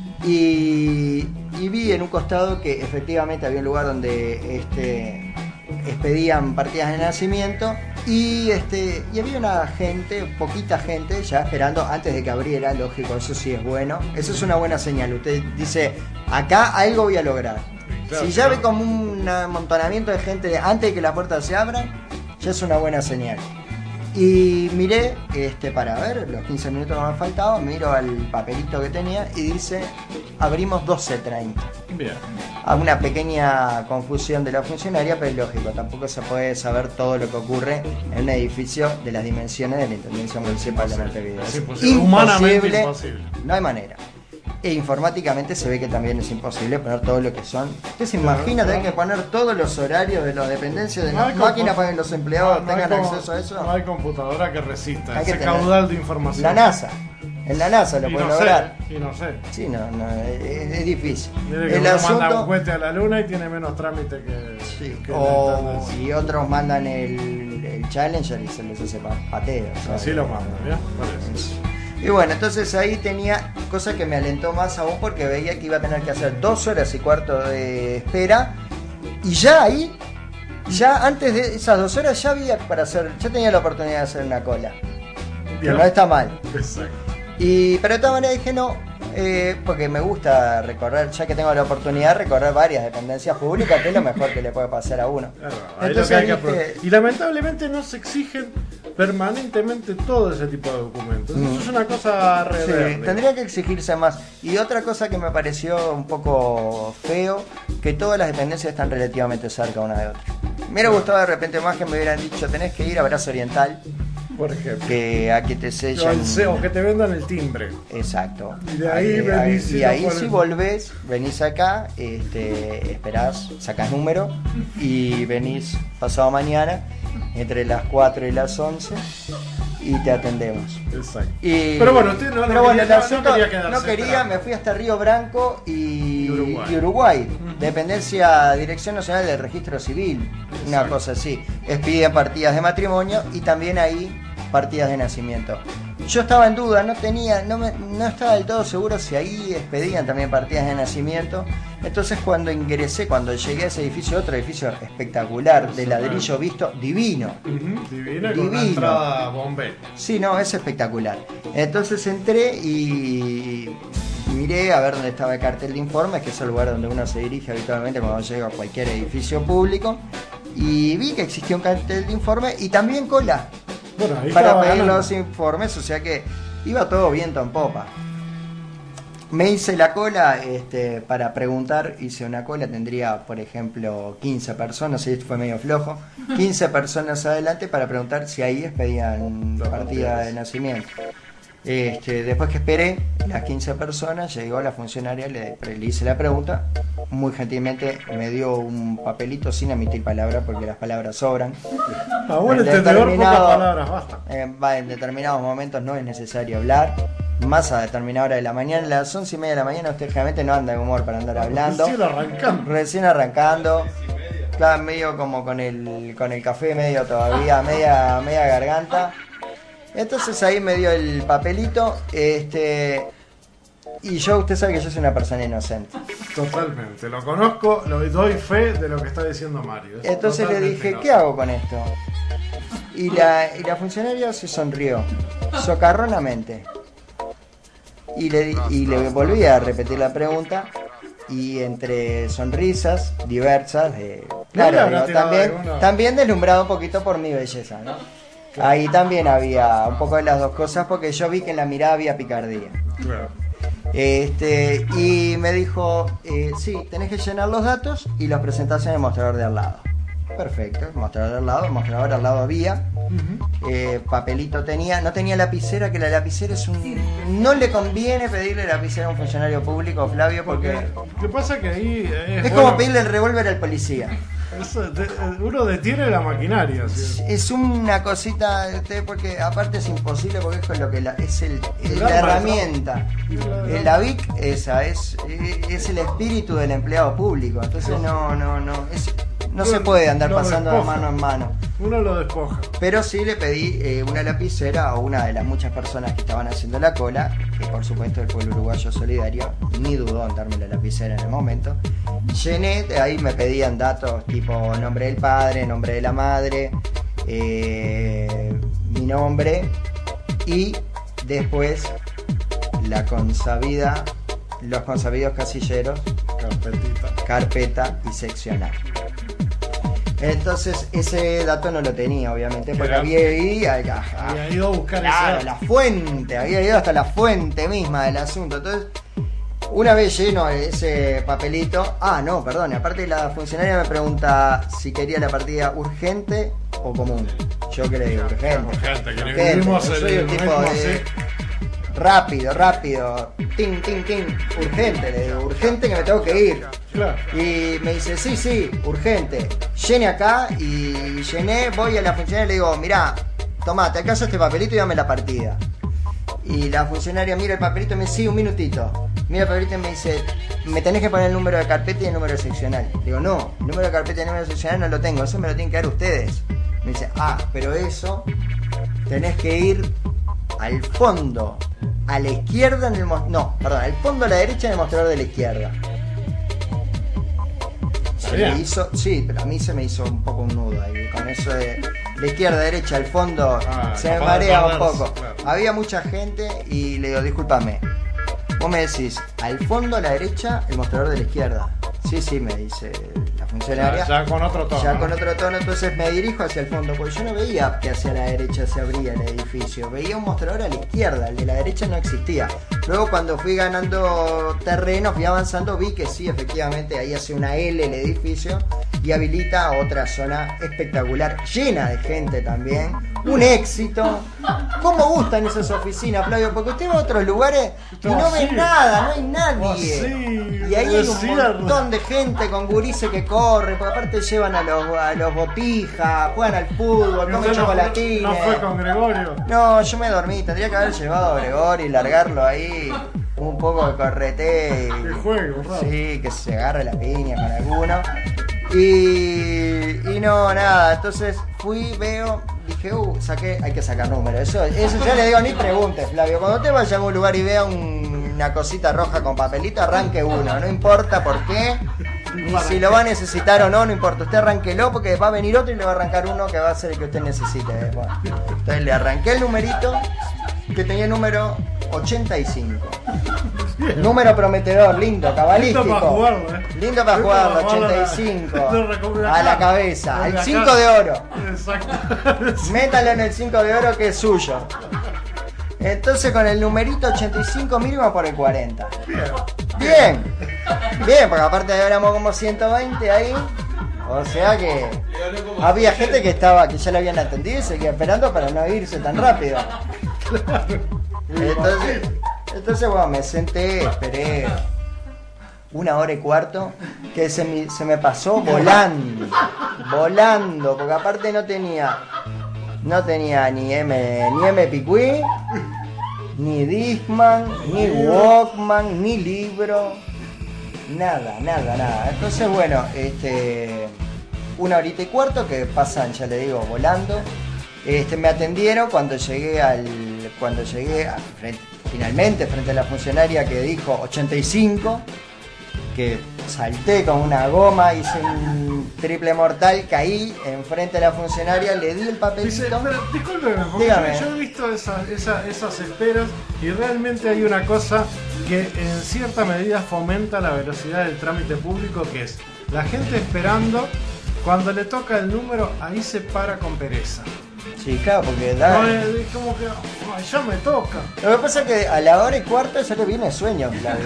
y vi en un costado que efectivamente había un lugar donde expedían partidas de nacimiento y había una gente, poquita gente ya esperando antes de que abriera. Lógico, eso sí es bueno, eso es una buena señal. Usted dice, acá algo voy a lograr. Claro, si ya ve como un amontonamiento de gente antes de que las puertas se abran, ya es una buena señal. Y miré para ver los 15 minutos que me faltaban, miro al papelito que tenía y dice, abrimos 12:30. Bien. A una pequeña confusión de la funcionaria, pero es lógico, tampoco se puede saber todo lo que ocurre en un edificio de las dimensiones de la Intendencia Municipal de Montevideo. Es imposible, humanamente imposible. No hay manera. E informáticamente se ve que también es imposible poner todo lo que son. ¿Usted se imagina tener que poner todos los horarios de las dependencias de las máquinas para que los empleados tengan acceso a eso? No hay computadora que resista hay ese que caudal de información. La NASA. En la NASA lo pueden lograr. Y no sé. Sí, es difícil. Mire que el uno asunto... manda un cohete a la luna y tiene menos trámite que y otros mandan el Challenger y se les hace pateo. Así lo mandan, ¿ya? Y bueno, entonces ahí tenía cosa que me alentó más aún, porque veía que iba a tener que hacer 2 horas y cuarto de espera. Y ya ahí, ya antes de esas 2 horas ya había ya tenía la oportunidad de hacer una cola. Que no está mal. Exacto. Pero de todas maneras dije no, porque me gusta recorrer, ya que tengo la oportunidad de recorrer varias dependencias públicas, que es lo mejor que le puede pasar a uno. Claro, entonces, y lamentablemente no se exigen permanentemente todo ese tipo de documentos. Eso es una cosa rebelde. Sí, tendría que exigirse más. Y otra cosa que me pareció un poco feo, que todas las dependencias están relativamente cerca una de otra. Me hubiera gustado de repente más que me hubieran dicho, tenés que ir a Brazo Oriental, por ejemplo, que a que te sellan, o que te vendan el timbre. Exacto. Y de ahí venís. Y ahí si volvés, venís acá, esperás, sacás número y venís pasado mañana entre las 4 y las 11 y te atendemos. Exacto. Pero bueno, usted no quería, me fui hasta Río Branco y Uruguay. Dependencia Dirección Nacional del Registro Civil. Exacto. Una cosa así. Expiden partidas de matrimonio y también ahí partidas de nacimiento. Yo estaba en duda, no estaba del todo seguro si ahí expedían también partidas de nacimiento. Entonces cuando llegué a ese edificio, otro edificio espectacular, de ladrillo visto, divino. Divino. Con una entrada bombé. Sí, no, es espectacular. Entonces entré y miré a ver dónde estaba el cartel de informes, que es el lugar donde uno se dirige habitualmente cuando llega a cualquier edificio público. Y vi que existía un cartel de informe y también cola. Bueno, para pedir los informes, o sea que iba todo viento en popa. Me hice la cola para preguntar, hice una cola, tendría por ejemplo 15 personas, y esto fue medio flojo, 15 personas adelante para preguntar si ahí expedían partida de nacimiento. Después que esperé las 15 personas, llegó la funcionaria, le hice la pregunta, muy gentilmente me dio un papelito sin emitir palabras porque las palabras sobran. Bueno, pocas palabras basta. En determinados momentos no es necesario hablar, más a determinada hora de la mañana, a las 11:30 de la mañana usted generalmente no anda de humor para andar hablando. Recién arrancando. Claro, medio como con el café medio todavía, media garganta. Entonces ahí me dio el papelito, y usted sabe que yo soy una persona inocente. Totalmente, lo conozco, doy fe de lo que está diciendo Mario. Entonces le dije, ¿qué hago con esto? Y la funcionaria se sonrió, socarronamente. Y le volví a repetir la pregunta. Y entre sonrisas diversas, claro, digo, también deslumbrado un poquito por mi belleza, ¿no? Claro. Ahí también había un poco de las dos cosas, porque yo vi que en la mirada había picardía. Claro. Y me dijo, sí, tenés que llenar los datos y los presentás en el mostrador de al lado. Perfecto, el mostrador al lado había, papelito tenía, no tenía lapicera, que la lapicera no le conviene pedirle lapicera a un funcionario público, Flavio, porque ¿qué pasa? Que ahí es como pedirle el revólver al policía. Uno detiene la maquinaria, ¿sí? Es una cosita, porque aparte es imposible, porque es lo que es la herramienta. La VIC esa es el espíritu del empleado público, entonces no se puede andar pasando de mano en mano. Uno lo despoja. Pero sí le pedí una lapicera a una de las muchas personas que estaban haciendo la cola, que por supuesto el pueblo uruguayo solidario ni dudó en darme la lapicera en el momento. Llené, ahí me pedían datos tipo nombre del padre, nombre de la madre, mi nombre y después los consabidos casilleros, carpeta y seccional. Entonces ese dato no lo tenía, obviamente, porque había ido a buscar la fuente, había ido hasta la fuente misma del asunto. Entonces, una vez lleno ese papelito, aparte la funcionaria me pregunta si quería la partida urgente o común. Yo que le digo urgente. Yo soy un tipo de rápido, tin, urgente, le digo, urgente que me tengo que ir. Claro. Y me dice, sí, urgente, llene acá, y llené, voy a la funcionaria y le digo, mirá, tomá, te acaso este papelito y dame la partida. Y la funcionaria mira el papelito y me dice, sí, un minutito. Mira el papelito y me dice, me tenés que poner el número de carpeta y el número seccional. Le digo, no, el número de carpeta y el número seccional no lo tengo, eso me lo tienen que dar ustedes. Me dice, pero eso tenés que ir al fondo, a la izquierda al fondo a la derecha en el mostrador de la izquierda. Pero a mí se me hizo un poco un nudo ahí, con eso de la izquierda, derecha, al fondo, se me marea un poco. Claro. Había mucha gente y le digo, discúlpame, vos me decís, al fondo a la derecha, el mostrador de la izquierda. Sí, me dice la funcionaria. Ya con otro tono. Entonces me dirijo hacia el fondo, porque yo no veía que hacia la derecha se abría el edificio. Veía un mostrador a la izquierda, el de la derecha no existía. Luego cuando fui ganando terreno, fui avanzando, vi que sí, efectivamente, ahí hace una L el edificio y habilita otra zona espectacular, llena de gente también. Un éxito. ¿Cómo gustan esas oficinas, Flavio? Porque usted va a otros lugares y no ve nada, no hay nadie. Y ahí hay un montón de gente con gurises que corre, porque aparte llevan a los botijas, juegan al fútbol, comen chocolatines. ¿No fue con Gregorio? No, yo me dormí, tendría que haber llevado a Gregorio y largarlo ahí, un poco de correte. Que juegue, sí, que se agarre la piña con alguno. Y no, nada, entonces fui, veo, dije, hay que sacar números. Eso ya le digo, ni preguntes, Flavio. Cuando te vaya a un lugar y vea una cosita roja con papelito, arranque uno, no importa por qué, ni si lo va a necesitar o no importa. Usted arránquelo, porque va a venir otro y le va a arrancar uno que va a ser el que usted necesite. Bueno, entonces le arranqué el numerito, que tenía el número 85. Número prometedor, lindo, cabalístico. Lindo para jugarlo, 85. A la cabeza, al 5 de oro. Exacto. Métalo en el 5 de oro, que es suyo. Entonces con el numerito 85 mínimo por el 40. Bien, porque aparte éramos como 120 ahí. O sea que había gente que ya le habían atendido y seguía esperando para no irse tan rápido. Entonces bueno, me senté, esperé 1 hora y cuarto, que se me pasó volando, porque aparte no tenía ni MP3, ni Discman, ni Walkman, ni libro, nada. Entonces bueno, 1 horita y cuarto que pasan, ya le digo, volando. Me atendieron cuando llegué finalmente frente a la funcionaria que dijo 85, que salté con una goma, hice un triple mortal, caí enfrente de la funcionaria, le di el papelito. Discúlpeme, porque Dígame. yo he visto esas esperas y realmente hay una cosa que en cierta medida fomenta la velocidad del trámite público, que es la gente esperando, cuando le toca el número, ahí se para con pereza. Sí, claro, porque da. No, es como que "Ay, ya me toca". Lo que pasa es que a la hora y cuarto ya le viene sueño, claro.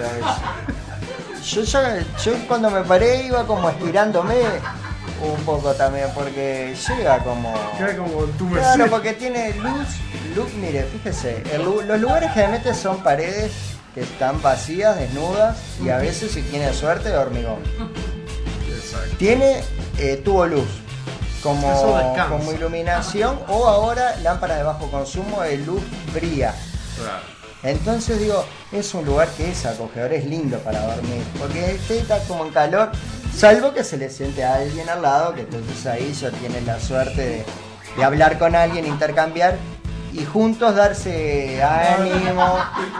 Yo cuando me paré iba como estirándome un poco también, porque llega como... Queda como entumecido. Claro, porque tiene luz, mire, fíjese, los lugares generalmente son paredes que están vacías, desnudas, y a veces, si tiene suerte, de hormigón. Exacto. Tiene tubo luz, Eso descansa. como iluminación, o ahora lámpara de bajo consumo de luz fría. Claro. Entonces digo, es un lugar que es acogedor, es lindo para dormir, porque está como en calor, salvo que se le siente a alguien al lado, que entonces ahí ya tiene la suerte de hablar con alguien, intercambiar y juntos darse ánimo,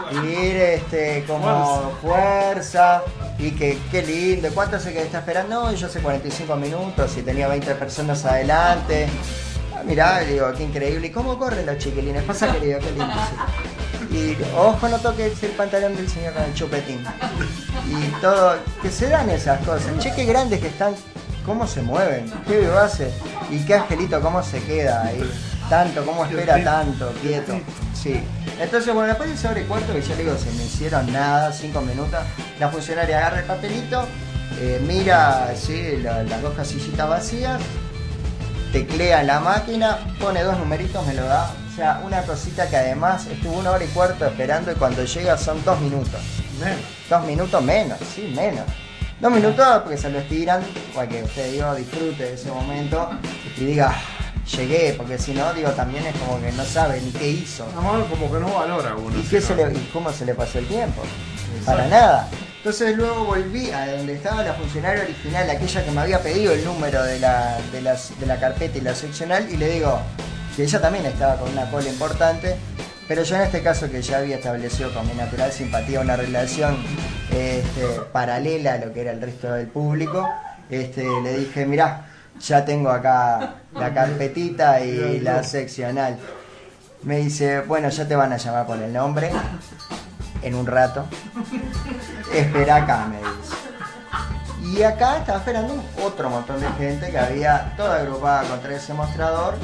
ir como fuerza, y que qué lindo. ¿Cuánto hace que está esperando? No, yo hace 45 minutos y tenía 20 personas adelante. Ah, mirá, digo, qué increíble. ¿Y cómo corren los chiquilines? Pasa, querido, qué lindo. Sí. Y ojo, no toques el pantalón del señor con el chupetín. Y todo, que se dan esas cosas. Che, qué grandes que están, cómo se mueven, qué vivaces. Y qué angelito, cómo se queda ahí. Tanto, cómo espera tanto, quieto. Sí. Entonces, bueno, después de ese hora y cuarto, que ya le digo, se me hicieron nada, 5 minutos. La funcionaria agarra el papelito, mira así las dos casillitas vacías, teclea en la máquina, pone 2 numeritos, me lo da. O sea, una cosita que además estuvo 1 hora y cuarto esperando, y cuando llega son 2 minutos. Menos. 2 minutos menos, sí, menos. 2 minutos porque se lo estiran, para que usted, digo, disfrute de ese momento y diga, llegué, porque si no, digo, también es como que no sabe ni qué hizo. No, como que no valora uno. ¿Y cómo se le pasó el tiempo? Para nada. Entonces luego volví a donde estaba la funcionaria original, aquella que me había pedido el número de la carpeta y la seccional, y le digo que ella también estaba con una cola importante, pero yo en este caso, que ya había establecido con mi natural simpatía una relación paralela a lo que era el resto del público, le dije, mirá, ya tengo acá la carpetita y la seccional. Me dice, bueno, ya te van a llamar por el nombre en un rato. Espera acá, me dice. Y acá estaba esperando otro montón de gente que había toda agrupada contra ese mostrador.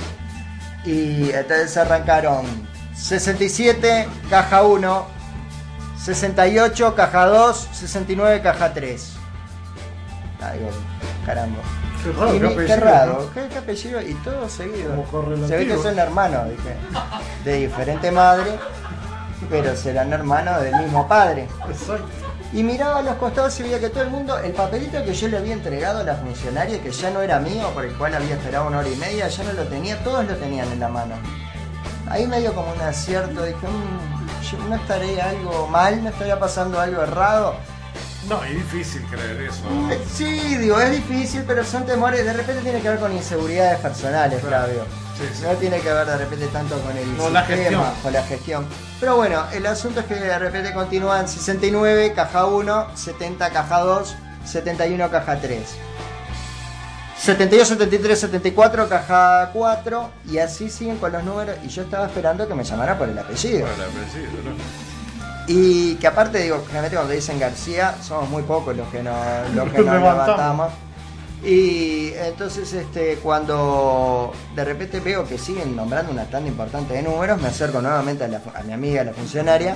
Y entonces arrancaron 67, caja 1, 68, caja 2, 69, caja 3. Ah, digo, caramba. Qué raro, y qué apellido, qué raro, ¿no? qué apellido, y todo seguido. Como correlativo. Se ve que son hermanos, dije, de diferente madre, pero serán hermanos del mismo padre. Exacto. Y miraba a los costados y veía que todo el mundo, el papelito que yo le había entregado a la funcionaria, que ya no era mío, por el cual había esperado 1 hora y media, ya no lo tenía, todos lo tenían en la mano. Ahí me dio como un acierto, dije, yo no estaré algo mal, no estaría pasando algo errado. No, es difícil creer eso, ¿no? Sí, digo, es difícil, pero son temores, de repente tiene que ver con inseguridades personales, Flavio. Sí. No tiene que ver de repente tanto con el Con la gestión. con la gestión. Pero bueno, el asunto es que de repente continúan 69, caja 1, 70, caja 2, 71, caja 3. 72, 73, 74, caja 4, y así siguen con los números, y yo estaba esperando que me llamara por el apellido. Por el apellido, ¿no? Y que aparte, digo, generalmente cuando dicen García, somos muy pocos los que nos levantamos. Y entonces cuando de repente veo que siguen nombrando una tanda importante de números, me acerco nuevamente a mi amiga, la funcionaria,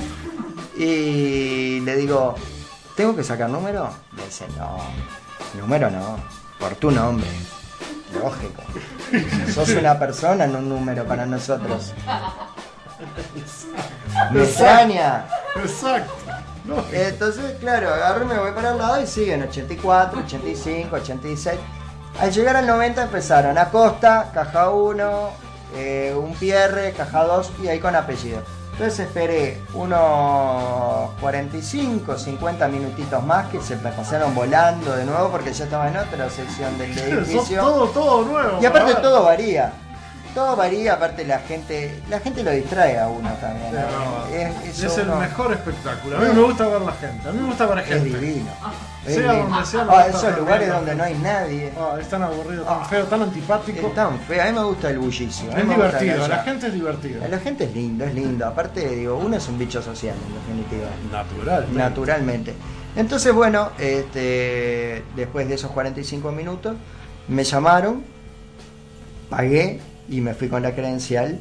y le digo, ¿tengo que sacar número? Me dice, no, número no, por tu nombre. Lógico. Sos una persona, no un número para nosotros. Me extraña. Exacto. No. Entonces, claro, agarro y me voy para el lado y siguen 84, 85, 86. Al llegar al 90 empezaron Acosta, caja 1, un Pierre, caja 2 y ahí con apellido. Entonces esperé unos 45, 50 minutitos más que se me pasaron volando de nuevo porque ya estaba en otra sección del edificio. Todo nuevo. Y aparte todo varía. todo varía, aparte la gente lo distrae a uno también. Es el mejor espectáculo. A mí me gusta ver la gente, a mí me gusta ver gente. Es divino. Sea donde sea. Esos lugares donde no hay nadie. Es tan aburrido, tan feo, tan antipático. Es tan feo. A mí me gusta el bullicio. Es divertido, la gente es divertida. La gente es lindo. Aparte, digo, uno es un bicho social, en definitiva. Naturalmente. Entonces, bueno, después de esos 45 minutos, me llamaron, pagué y me fui con la credencial.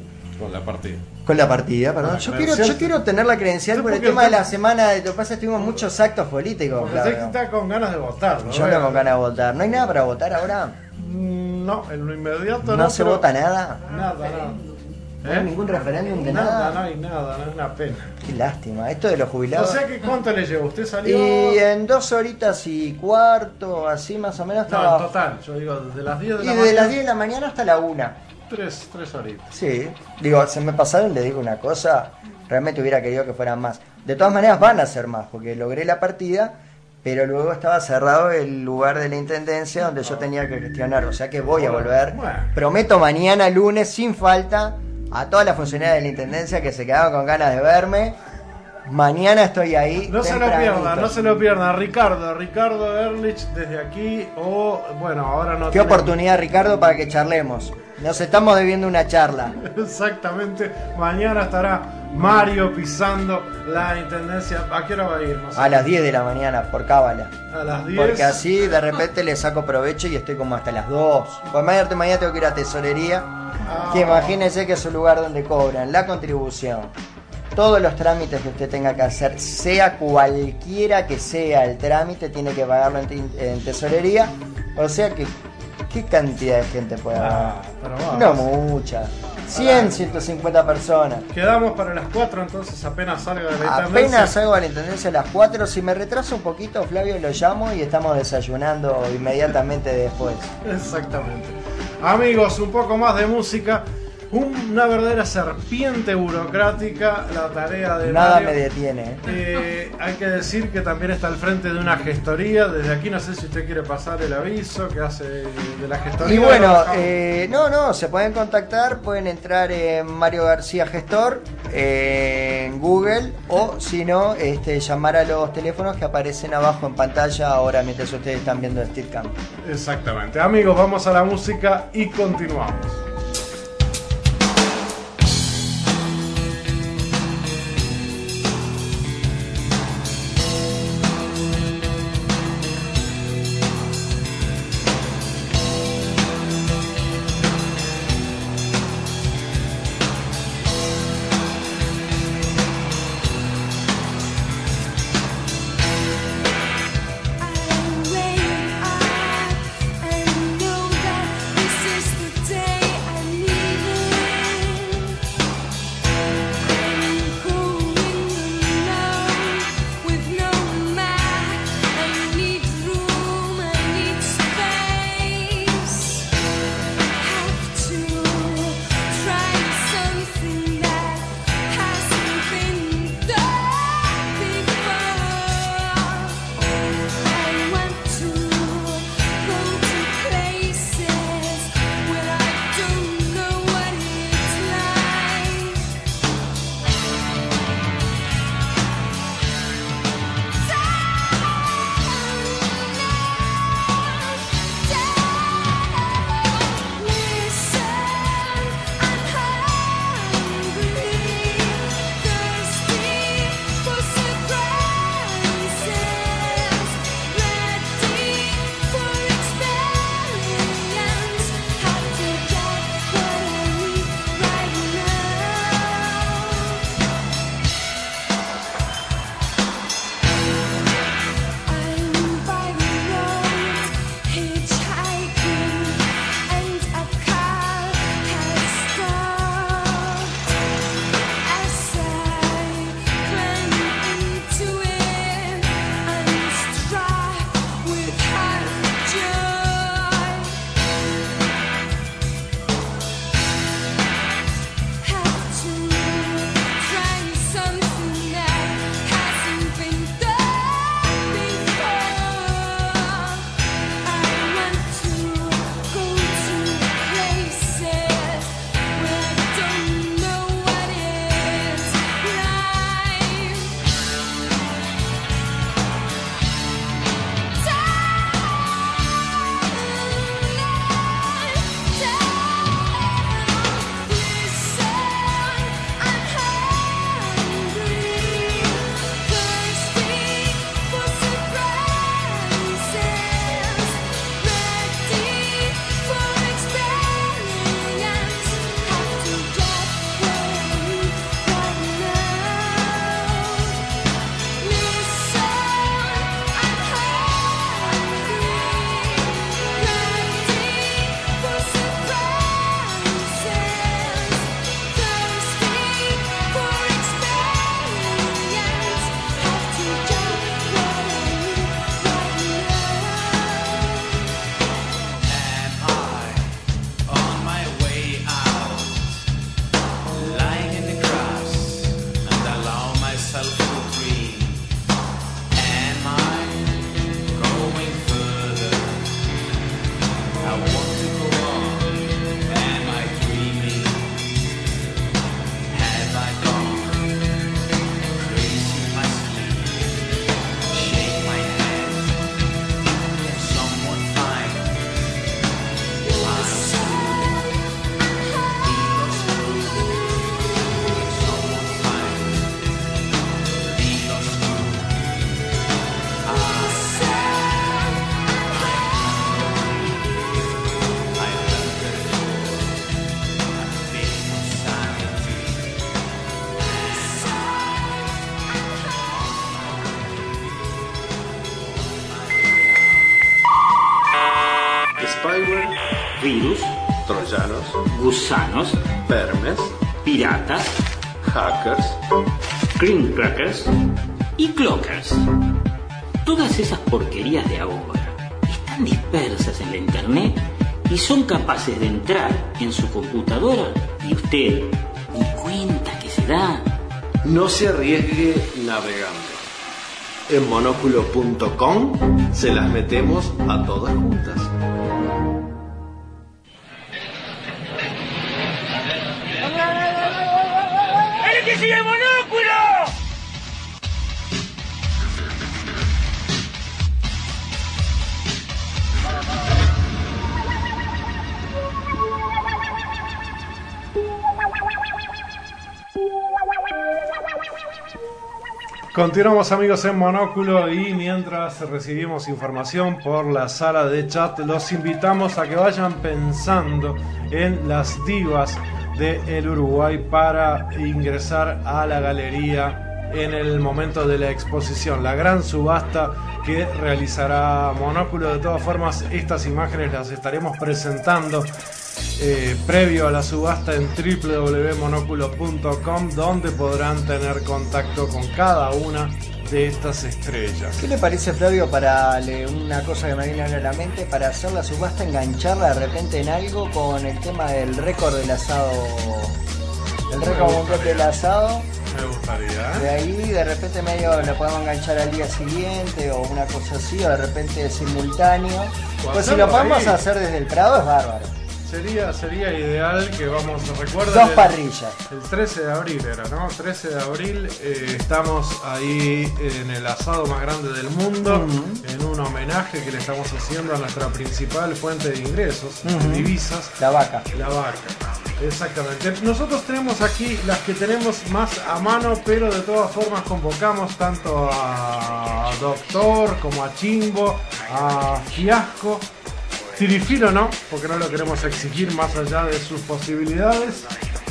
Con la partida, perdón. Yo quiero tener la credencial por el tema de la semana. Lo que pasa es que tuvimos muchos actos políticos. Usted está con ganas de votar, ¿no? Yo no con ganas de votar. ¿No hay nada para votar ahora? No, en lo inmediato no. ¿No se vota nada? Nada. ¿No hay ningún referéndum de nada? No hay nada, no es una pena. Qué lástima, esto de los jubilados. O sea que ¿cuánto le llevó? ¿Usted salió? Y en 2 horitas y cuarto, así más o menos estaba. No, en total, yo digo, desde las 10 de la mañana. Y de las 10 de la mañana hasta la 1. 3 horitas. Sí, digo, se me pasaron, le digo una cosa, realmente hubiera querido que fueran más. De todas maneras van a ser más, porque logré la partida, pero luego estaba cerrado el lugar de la intendencia donde yo tenía que gestionar, o sea que voy a volver. Bueno. Prometo mañana lunes sin falta a todas las funcionarias de la intendencia que se quedaron con ganas de verme. Mañana estoy ahí. No se lo pierdan. Ricardo Ehrlich desde aquí. Ahora no. Qué oportunidad, Ricardo, para que charlemos. Nos estamos debiendo una charla. Exactamente. Mañana estará Mario pisando la intendencia. ¿A qué hora va a ir? No sé. A las 10 de la mañana, por cábala. A las 10. Porque así de repente le saco provecho y estoy como hasta las 2. Pues mañana tengo que ir a tesorería. Que imagínense que es un lugar donde cobran la contribución, todos los trámites que usted tenga que hacer, sea cualquiera que sea el trámite, tiene que pagarlo en tesorería. O sea que, ¿qué cantidad de gente puede haber? No mucha. 100, 150 personas. Quedamos para las 4, entonces apenas salga de la intendencia. Apenas salgo de la intendencia a las 4. Si me retraso un poquito, Flavio, lo llamo y estamos desayunando inmediatamente después. Exactamente. Amigos, un poco más de música. Una verdadera serpiente burocrática, la tarea de nada Mario. Me detiene. Hay que decir que también está al frente de una gestoría. Desde aquí no sé si usted quiere pasar el aviso que hace de la gestoría. Y bueno, se pueden contactar, pueden entrar en Mario García Gestor en Google, o si no, llamar a los teléfonos que aparecen abajo en pantalla ahora mientras ustedes están viendo el Steadcam. Exactamente. Amigos, vamos a la música y continuamos. I know that this is the day virus, troyanos, gusanos, vermes, piratas, hackers, cream crackers y clockers. Todas esas porquerías de ahora están dispersas en la internet y son capaces de entrar en su computadora y usted ni cuenta que se da. No se arriesgue navegando. En monóculo.com se las metemos a todas juntas. ¡El que sigue el monóculo! Continuamos, amigos, en Monóculo, y mientras recibimos información por la sala de chat, los invitamos a que vayan pensando en las divas del Uruguay para ingresar a la galería en el momento de la exposición, la gran subasta que realizará Monóculo. De todas formas, estas imágenes las estaremos presentando previo a la subasta en www.monoculo.com, donde podrán tener contacto con cada una de estas estrellas. ¿Qué le parece, Flavio, para una cosa que me viene ahora a la mente, para hacer la subasta, engancharla de repente en algo con el tema del récord del asado? El récord mundial del asado. Me gustaría. De ahí de repente medio lo podemos enganchar al día siguiente o una cosa así, o de repente simultáneo. Pues si lo podemos hacer desde el Prado es bárbaro. Sería ideal que recuerden. Dos parrillas. El 13 de abril era, ¿no? 13 de abril estamos ahí en el asado más grande del mundo, en un homenaje que le estamos haciendo a nuestra principal fuente de ingresos, de divisas. La vaca. La vaca, exactamente. Nosotros tenemos aquí las que tenemos más a mano, pero de todas formas convocamos tanto a Doctor como a Chimbo, a Fiasco. Tirifilo no, porque no lo queremos exigir más allá de sus posibilidades,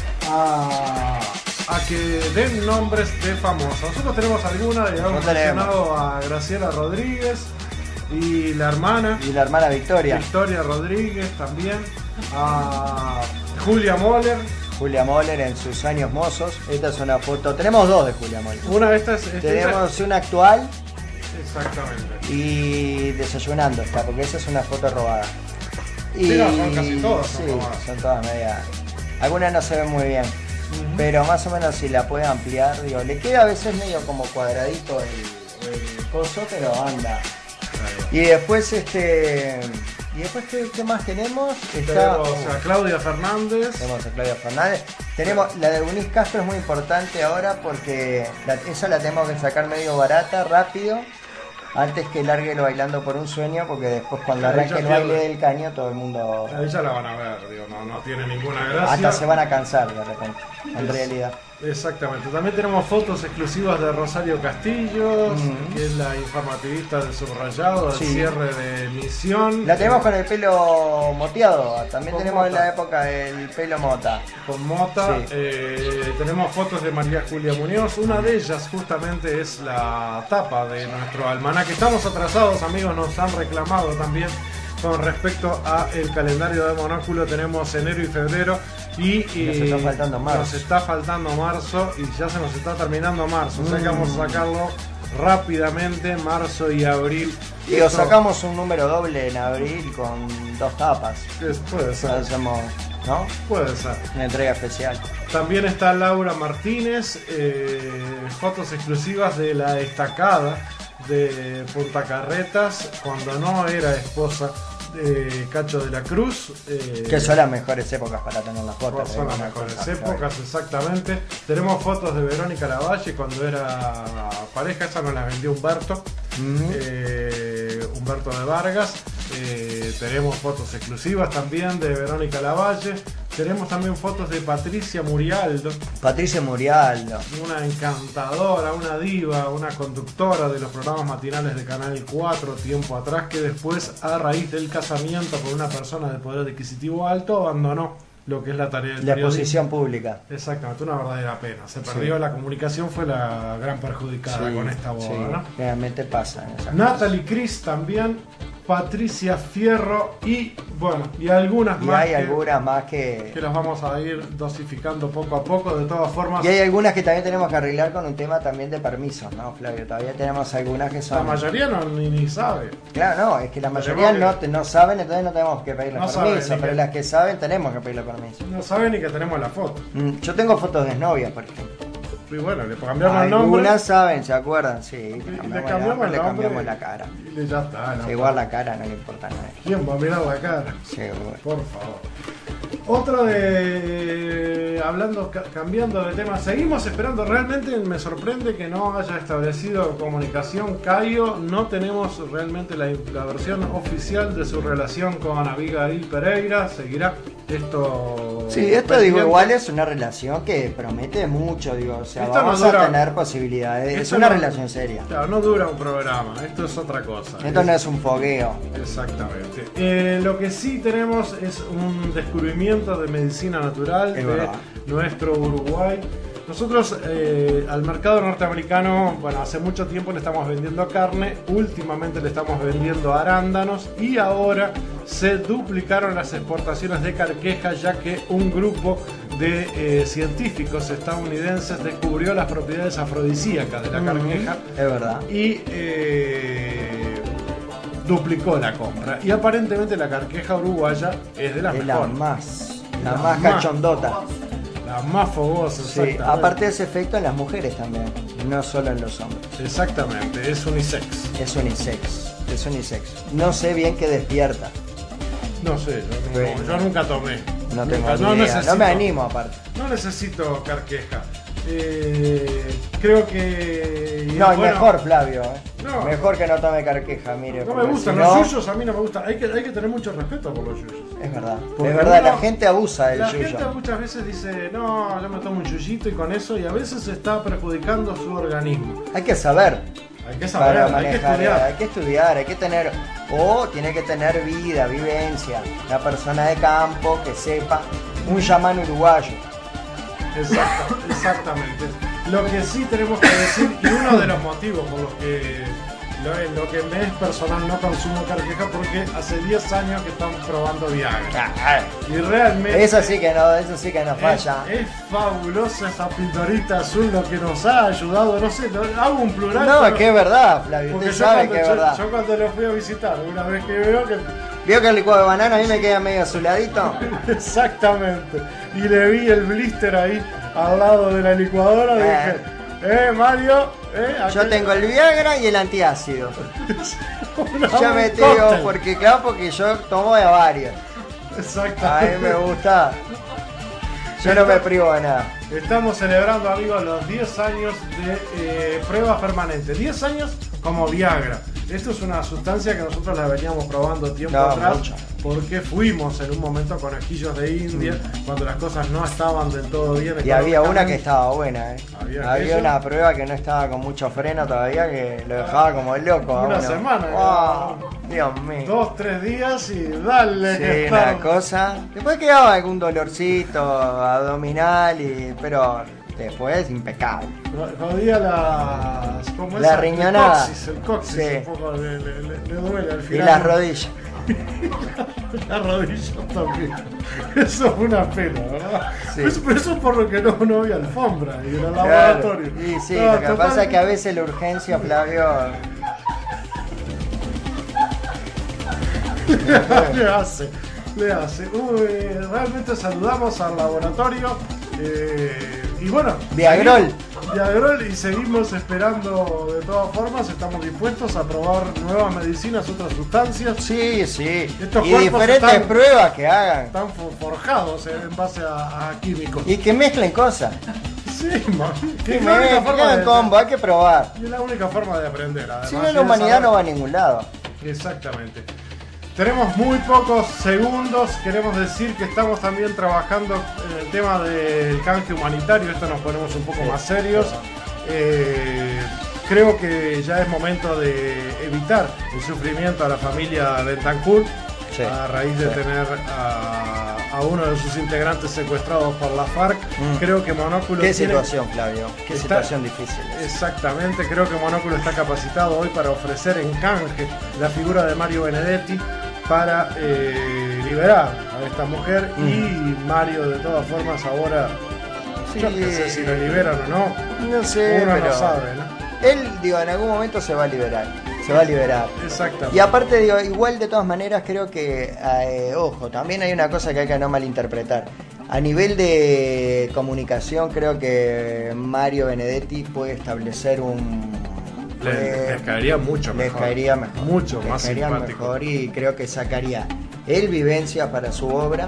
a que den nombres de famosos. Nosotros tenemos alguna, digamos, mencionado a Graciela Rodríguez y la hermana. Y la hermana Victoria. Victoria Rodríguez también. A Julia Moller. Julia Moller en sus años mozos. Esta es una foto. Tenemos dos de Julia Moller. Una de estas. Tenemos una actual. Exactamente. Y desayunando está, porque esa es una foto robada. Y sí, no, son casi todas. Sí, son todas medias. Algunas no se ven muy bien, pero más o menos si la puede ampliar, digo, le queda a veces medio como cuadradito el coso, pero anda. Y después ¿qué más tenemos? Tenemos a Claudia Fernández. Tenemos a Claudia Fernández. Tenemos la de Eunice Castro, es muy importante ahora porque esa la tenemos que sacar medio barata, rápido, antes que largue el Bailando por un Sueño, porque después cuando arranque el baile del caño todo el mundo... Ahí ya la van a ver, digo, no tiene ninguna gracia. Hasta se van a cansar de repente, en realidad. Exactamente. También tenemos fotos exclusivas de Rosario Castillo, que es la informativista del Subrayado, del cierre de emisión. La tenemos con el pelo moteado, también tenemos en la época el pelo mota. Con mota, tenemos fotos de María Julia Muñoz, una de ellas justamente es la tapa de nuestro almanaque. Estamos atrasados, amigos, nos han reclamado también con respecto a el calendario de Monóculo. Tenemos enero y febrero y nos está faltando marzo. Nos está faltando marzo y ya se nos está terminando marzo, o sea que vamos a sacarlo rápidamente, marzo y abril. Y lo sacamos un número doble en abril con dos tapas. Puede ser. Hacemos, ¿no? Puede ser. Una entrega especial. También está Laura Martínez, fotos exclusivas de la estacada de Punta Carretas cuando no era esposa de Cacho de la Cruz, que son las mejores épocas para tener las fotos. Son las mejores épocas, exactamente. Tenemos fotos de Verónica Lavalle cuando era pareja, esa nos la vendió Humberto, Humberto de Vargas. Tenemos fotos exclusivas también de Verónica Lavalle. Tenemos también fotos de Patricia Murialdo. Patricia Murialdo. Una encantadora, una diva, una conductora de los programas matinales de Canal 4 tiempo atrás, que después, a raíz del casamiento con una persona de poder adquisitivo alto, abandonó lo que es la tarea del la exposición pública. Exactamente, una verdadera pena. Se perdió, la comunicación fue la gran perjudicada con esta boda, ¿no? Realmente pasa. Natalie Cris también. Patricia Fierro y bueno, y algunas Y más. hay algunas más que las vamos a ir dosificando poco a poco, de todas formas. Y hay algunas que también tenemos que arreglar con un tema también de permisos, ¿no, Flavio? Todavía tenemos algunas que son... La mayoría ni sabe. Claro, no, es que la mayoría no saben, entonces no tenemos que pedirle No permiso, saben, pero las que saben tenemos que pedirle permiso. No saben ni que tenemos la foto. Yo tengo fotos de novia, por ejemplo. Y bueno, le cambiamos el nombre. Algunas saben, ¿se acuerdan? Sí, Le cambiamos el le nombre cambiamos la cara. Y ya está. Sí, igual la cara no le importa nada. ¿Quién va a mirar la cara? Seguro. Por favor. Otro de... cambiando de tema, seguimos esperando. Realmente me sorprende que no haya establecido comunicación Caio. No tenemos realmente la versión oficial de su relación con Abigail Pereira. Seguirá esto... Sí, esto digo, igual es una relación que promete mucho, digo, o sea, Esto no vamos dura- a tener posibilidades, es Esto una no- relación seria. Claro, no dura un programa, esto es otra cosa. Esto no es un fogueo. Exactamente. Lo que sí tenemos es un descubrimiento de medicina natural Es de verdad. nuestro Uruguay. Nosotros al mercado norteamericano, bueno, hace mucho tiempo le estamos vendiendo carne, últimamente le estamos vendiendo arándanos y ahora se duplicaron las exportaciones de carqueja, ya que un grupo de científicos estadounidenses descubrió las propiedades afrodisíacas de la carqueja. Es verdad. Y duplicó la compra. Y aparentemente la carqueja uruguaya es de las Es la mejores. la más cachondota. La más fogosa, Sí, exactamente. aparte de ese efecto en las mujeres también, no solo en los hombres. Exactamente, es unisex. Es unisex, es unisex. No sé bien qué despierta. No sé, yo nunca tomé. No tengo Nunca, ni idea. necesito- No me animo aparte. No necesito carqueja. Creo que... No, y bueno, mejor Flavio, No. Mejor que no tome carqueja, mire. No me porque gustan si los no- yuyos, a mí no me gustan. Hay que tener mucho respeto por los yuyos. Es verdad. Porque Es verdad, uno- la gente abusa del La yuyo. gente muchas veces dice, no, yo me tomo un yuyito y con eso, y a veces está perjudicando su organismo. Hay que saber. Hay que saber, Para hay que manejar, estudiar. hay que estudiar, hay que tener, o tiene que tener vida, vivencia, una persona de campo que sepa, un chamán uruguayo. Exactamente. Lo que sí tenemos que decir, y uno de los motivos por los que lo que me es personal no consumo carqueja, porque hace 10 años que están probando Viagra. Y realmente Eso sí que no falla. es fabulosa esa pildorita azul, lo que nos ha ayudado, no sé, hago un plural. No, pero- es que es verdad, Flavio, porque usted yo sabe cuando- que es yo- verdad. Yo cuando lo fui a visitar, una vez que veo que ¿Vio que el licuado de banana a mí me queda medio azuladito? exactamente. Y le vi el blister ahí al lado de la licuadora. Dije, Mario, Yo aquel- tengo el Viagra y el antiácido. Ya un me te digo, cóctel. porque yo tomo de varios. A Exactamente. mí me gusta. Yo no me privo de nada. Estamos celebrando, amigos, los 10 años de pruebas permanentes. 10 años como Viagra. Esto es una sustancia que nosotros la veníamos probando tiempo No, atrás, mucho. porque fuimos en un momento conejillos de India, cuando las cosas no estaban del todo bien. Y había una que económicamente. estaba buena, Había Había aquella. una prueba que no estaba con mucho freno todavía, que lo dejaba como loco. a Una uno. semana. Wow, Dios mío. 2-3 días y dale. que Sí, estar- una cosa. Después quedaba algún dolorcito abdominal, pero después impecable. Jodía las... ¿cómo La es? riñonada. El coxis Sí. un poco le duele al Y final. las rodillas. La rodilla también. Eso es una pena, ¿verdad? Sí. Pero eso es por lo que no había alfombra y en el Claro. laboratorio. Y sí, No, lo que total- pasa es que a veces la urgencia, Flavio. le hace. Realmente saludamos al laboratorio. Y bueno, Viagrol. Viagrol, y seguimos esperando de todas formas. Estamos dispuestos a probar nuevas medicinas, otras sustancias. Sí. Estos Y cuerpos diferentes están- pruebas que hagan. Están forjados en base a químicos. Y que mezclen cosas. Sí, man. Que Que es la única forma hagan de- combo, hay que probar. y es la única forma de aprender. Además, Si no, la humanidad no va a ningún lado. Exactamente. Tenemos muy pocos segundos. Queremos decir que estamos también trabajando en el tema del canje humanitario. Esto nos ponemos un poco más serios. Creo que ya es momento de evitar el sufrimiento a la familia Bentancur a raíz de tener a uno de sus integrantes secuestrados por la FARC. Creo que Monóculo Qué situación, Flavio, qué situación difícil. Exactamente, creo que Monóculo está capacitado hoy para ofrecer en canje la figura de Mario Benedetti para liberar a esta mujer. Y Mario, de todas formas, ahora yo no sé si lo liberan o no. No sé, uno pero no sabe, ¿no? Él, digo, en algún momento se va a liberar. Se va a liberar. Exactamente. Y aparte, digo, igual de todas maneras creo que, ojo, también hay una cosa que hay que no malinterpretar. A nivel de comunicación creo que Mario Benedetti puede establecer les caería mucho mejor. Les caería mejor. Mucho les más caería simpático. mejor y creo que sacaría él vivencia para su obra.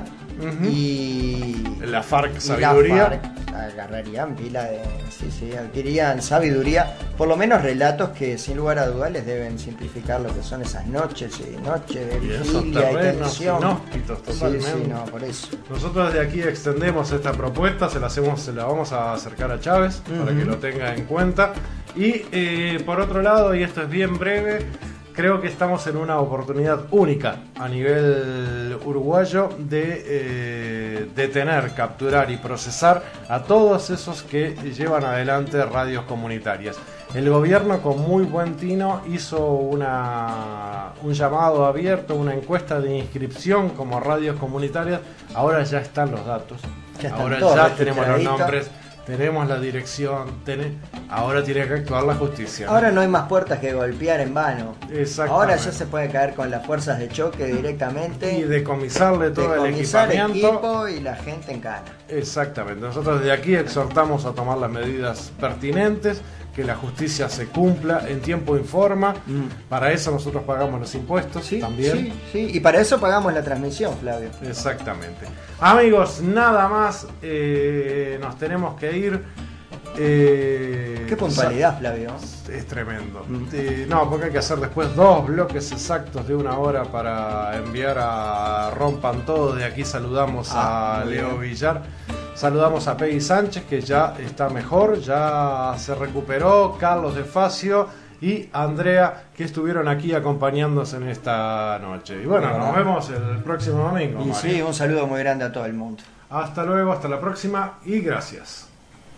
Y la FARC sabiduría. La FARC agarrarían pila de. Sí, adquirían sabiduría, por lo menos relatos que sin lugar a dudas les deben simplificar lo que son esas noches y noches de vigilia y tensión. Inhóspitos, totalmente. Sí, no, por eso. Nosotros desde aquí extendemos esta propuesta, se la vamos a acercar a Chávez para que lo tenga en cuenta. Y por otro lado, y esto es bien breve, creo que estamos en una oportunidad única a nivel uruguayo de detener, capturar y procesar a todos esos que llevan adelante radios comunitarias. El gobierno, con muy buen tino, hizo un llamado abierto, una encuesta de inscripción como radios comunitarias. Ahora ya están los datos, ahora ya tenemos los nombres. Tenemos la dirección, ahora tiene que actuar la justicia. Ahora no hay más puertas que golpear en vano. Exactamente. Ahora ya se puede caer con las fuerzas de choque directamente. Y decomisarle todo el equipamiento. Equipo y la gente en cana. Exactamente. Nosotros desde aquí exhortamos a tomar las medidas pertinentes, que la justicia se cumpla en tiempo y forma. Para eso nosotros pagamos los impuestos también. Sí, y para eso pagamos la transmisión, Flavio. Exactamente. Amigos, nada más, nos tenemos que ir. Qué puntualidad, Flavio. Es tremendo. No, porque hay que hacer después 2 bloques exactos de 1 hora para enviar a Rompan Todo. De aquí saludamos a Leo Villar. Saludamos a Peggy Sánchez, que ya está mejor, ya se recuperó, Carlos de Facio y Andrea, que estuvieron aquí acompañándonos en esta noche. Y bueno, nos vemos el próximo domingo. Y sí, un saludo muy grande a todo el mundo. Hasta luego, hasta la próxima y gracias.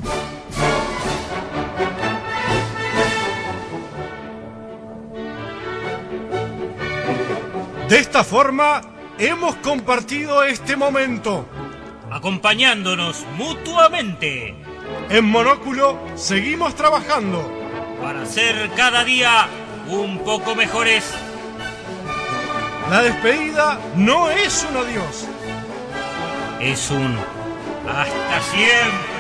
De esta forma, hemos compartido este momento, acompañándonos mutuamente. En Monóculo seguimos trabajando para ser cada día un poco mejores. La despedida no es un adiós, es un hasta siempre.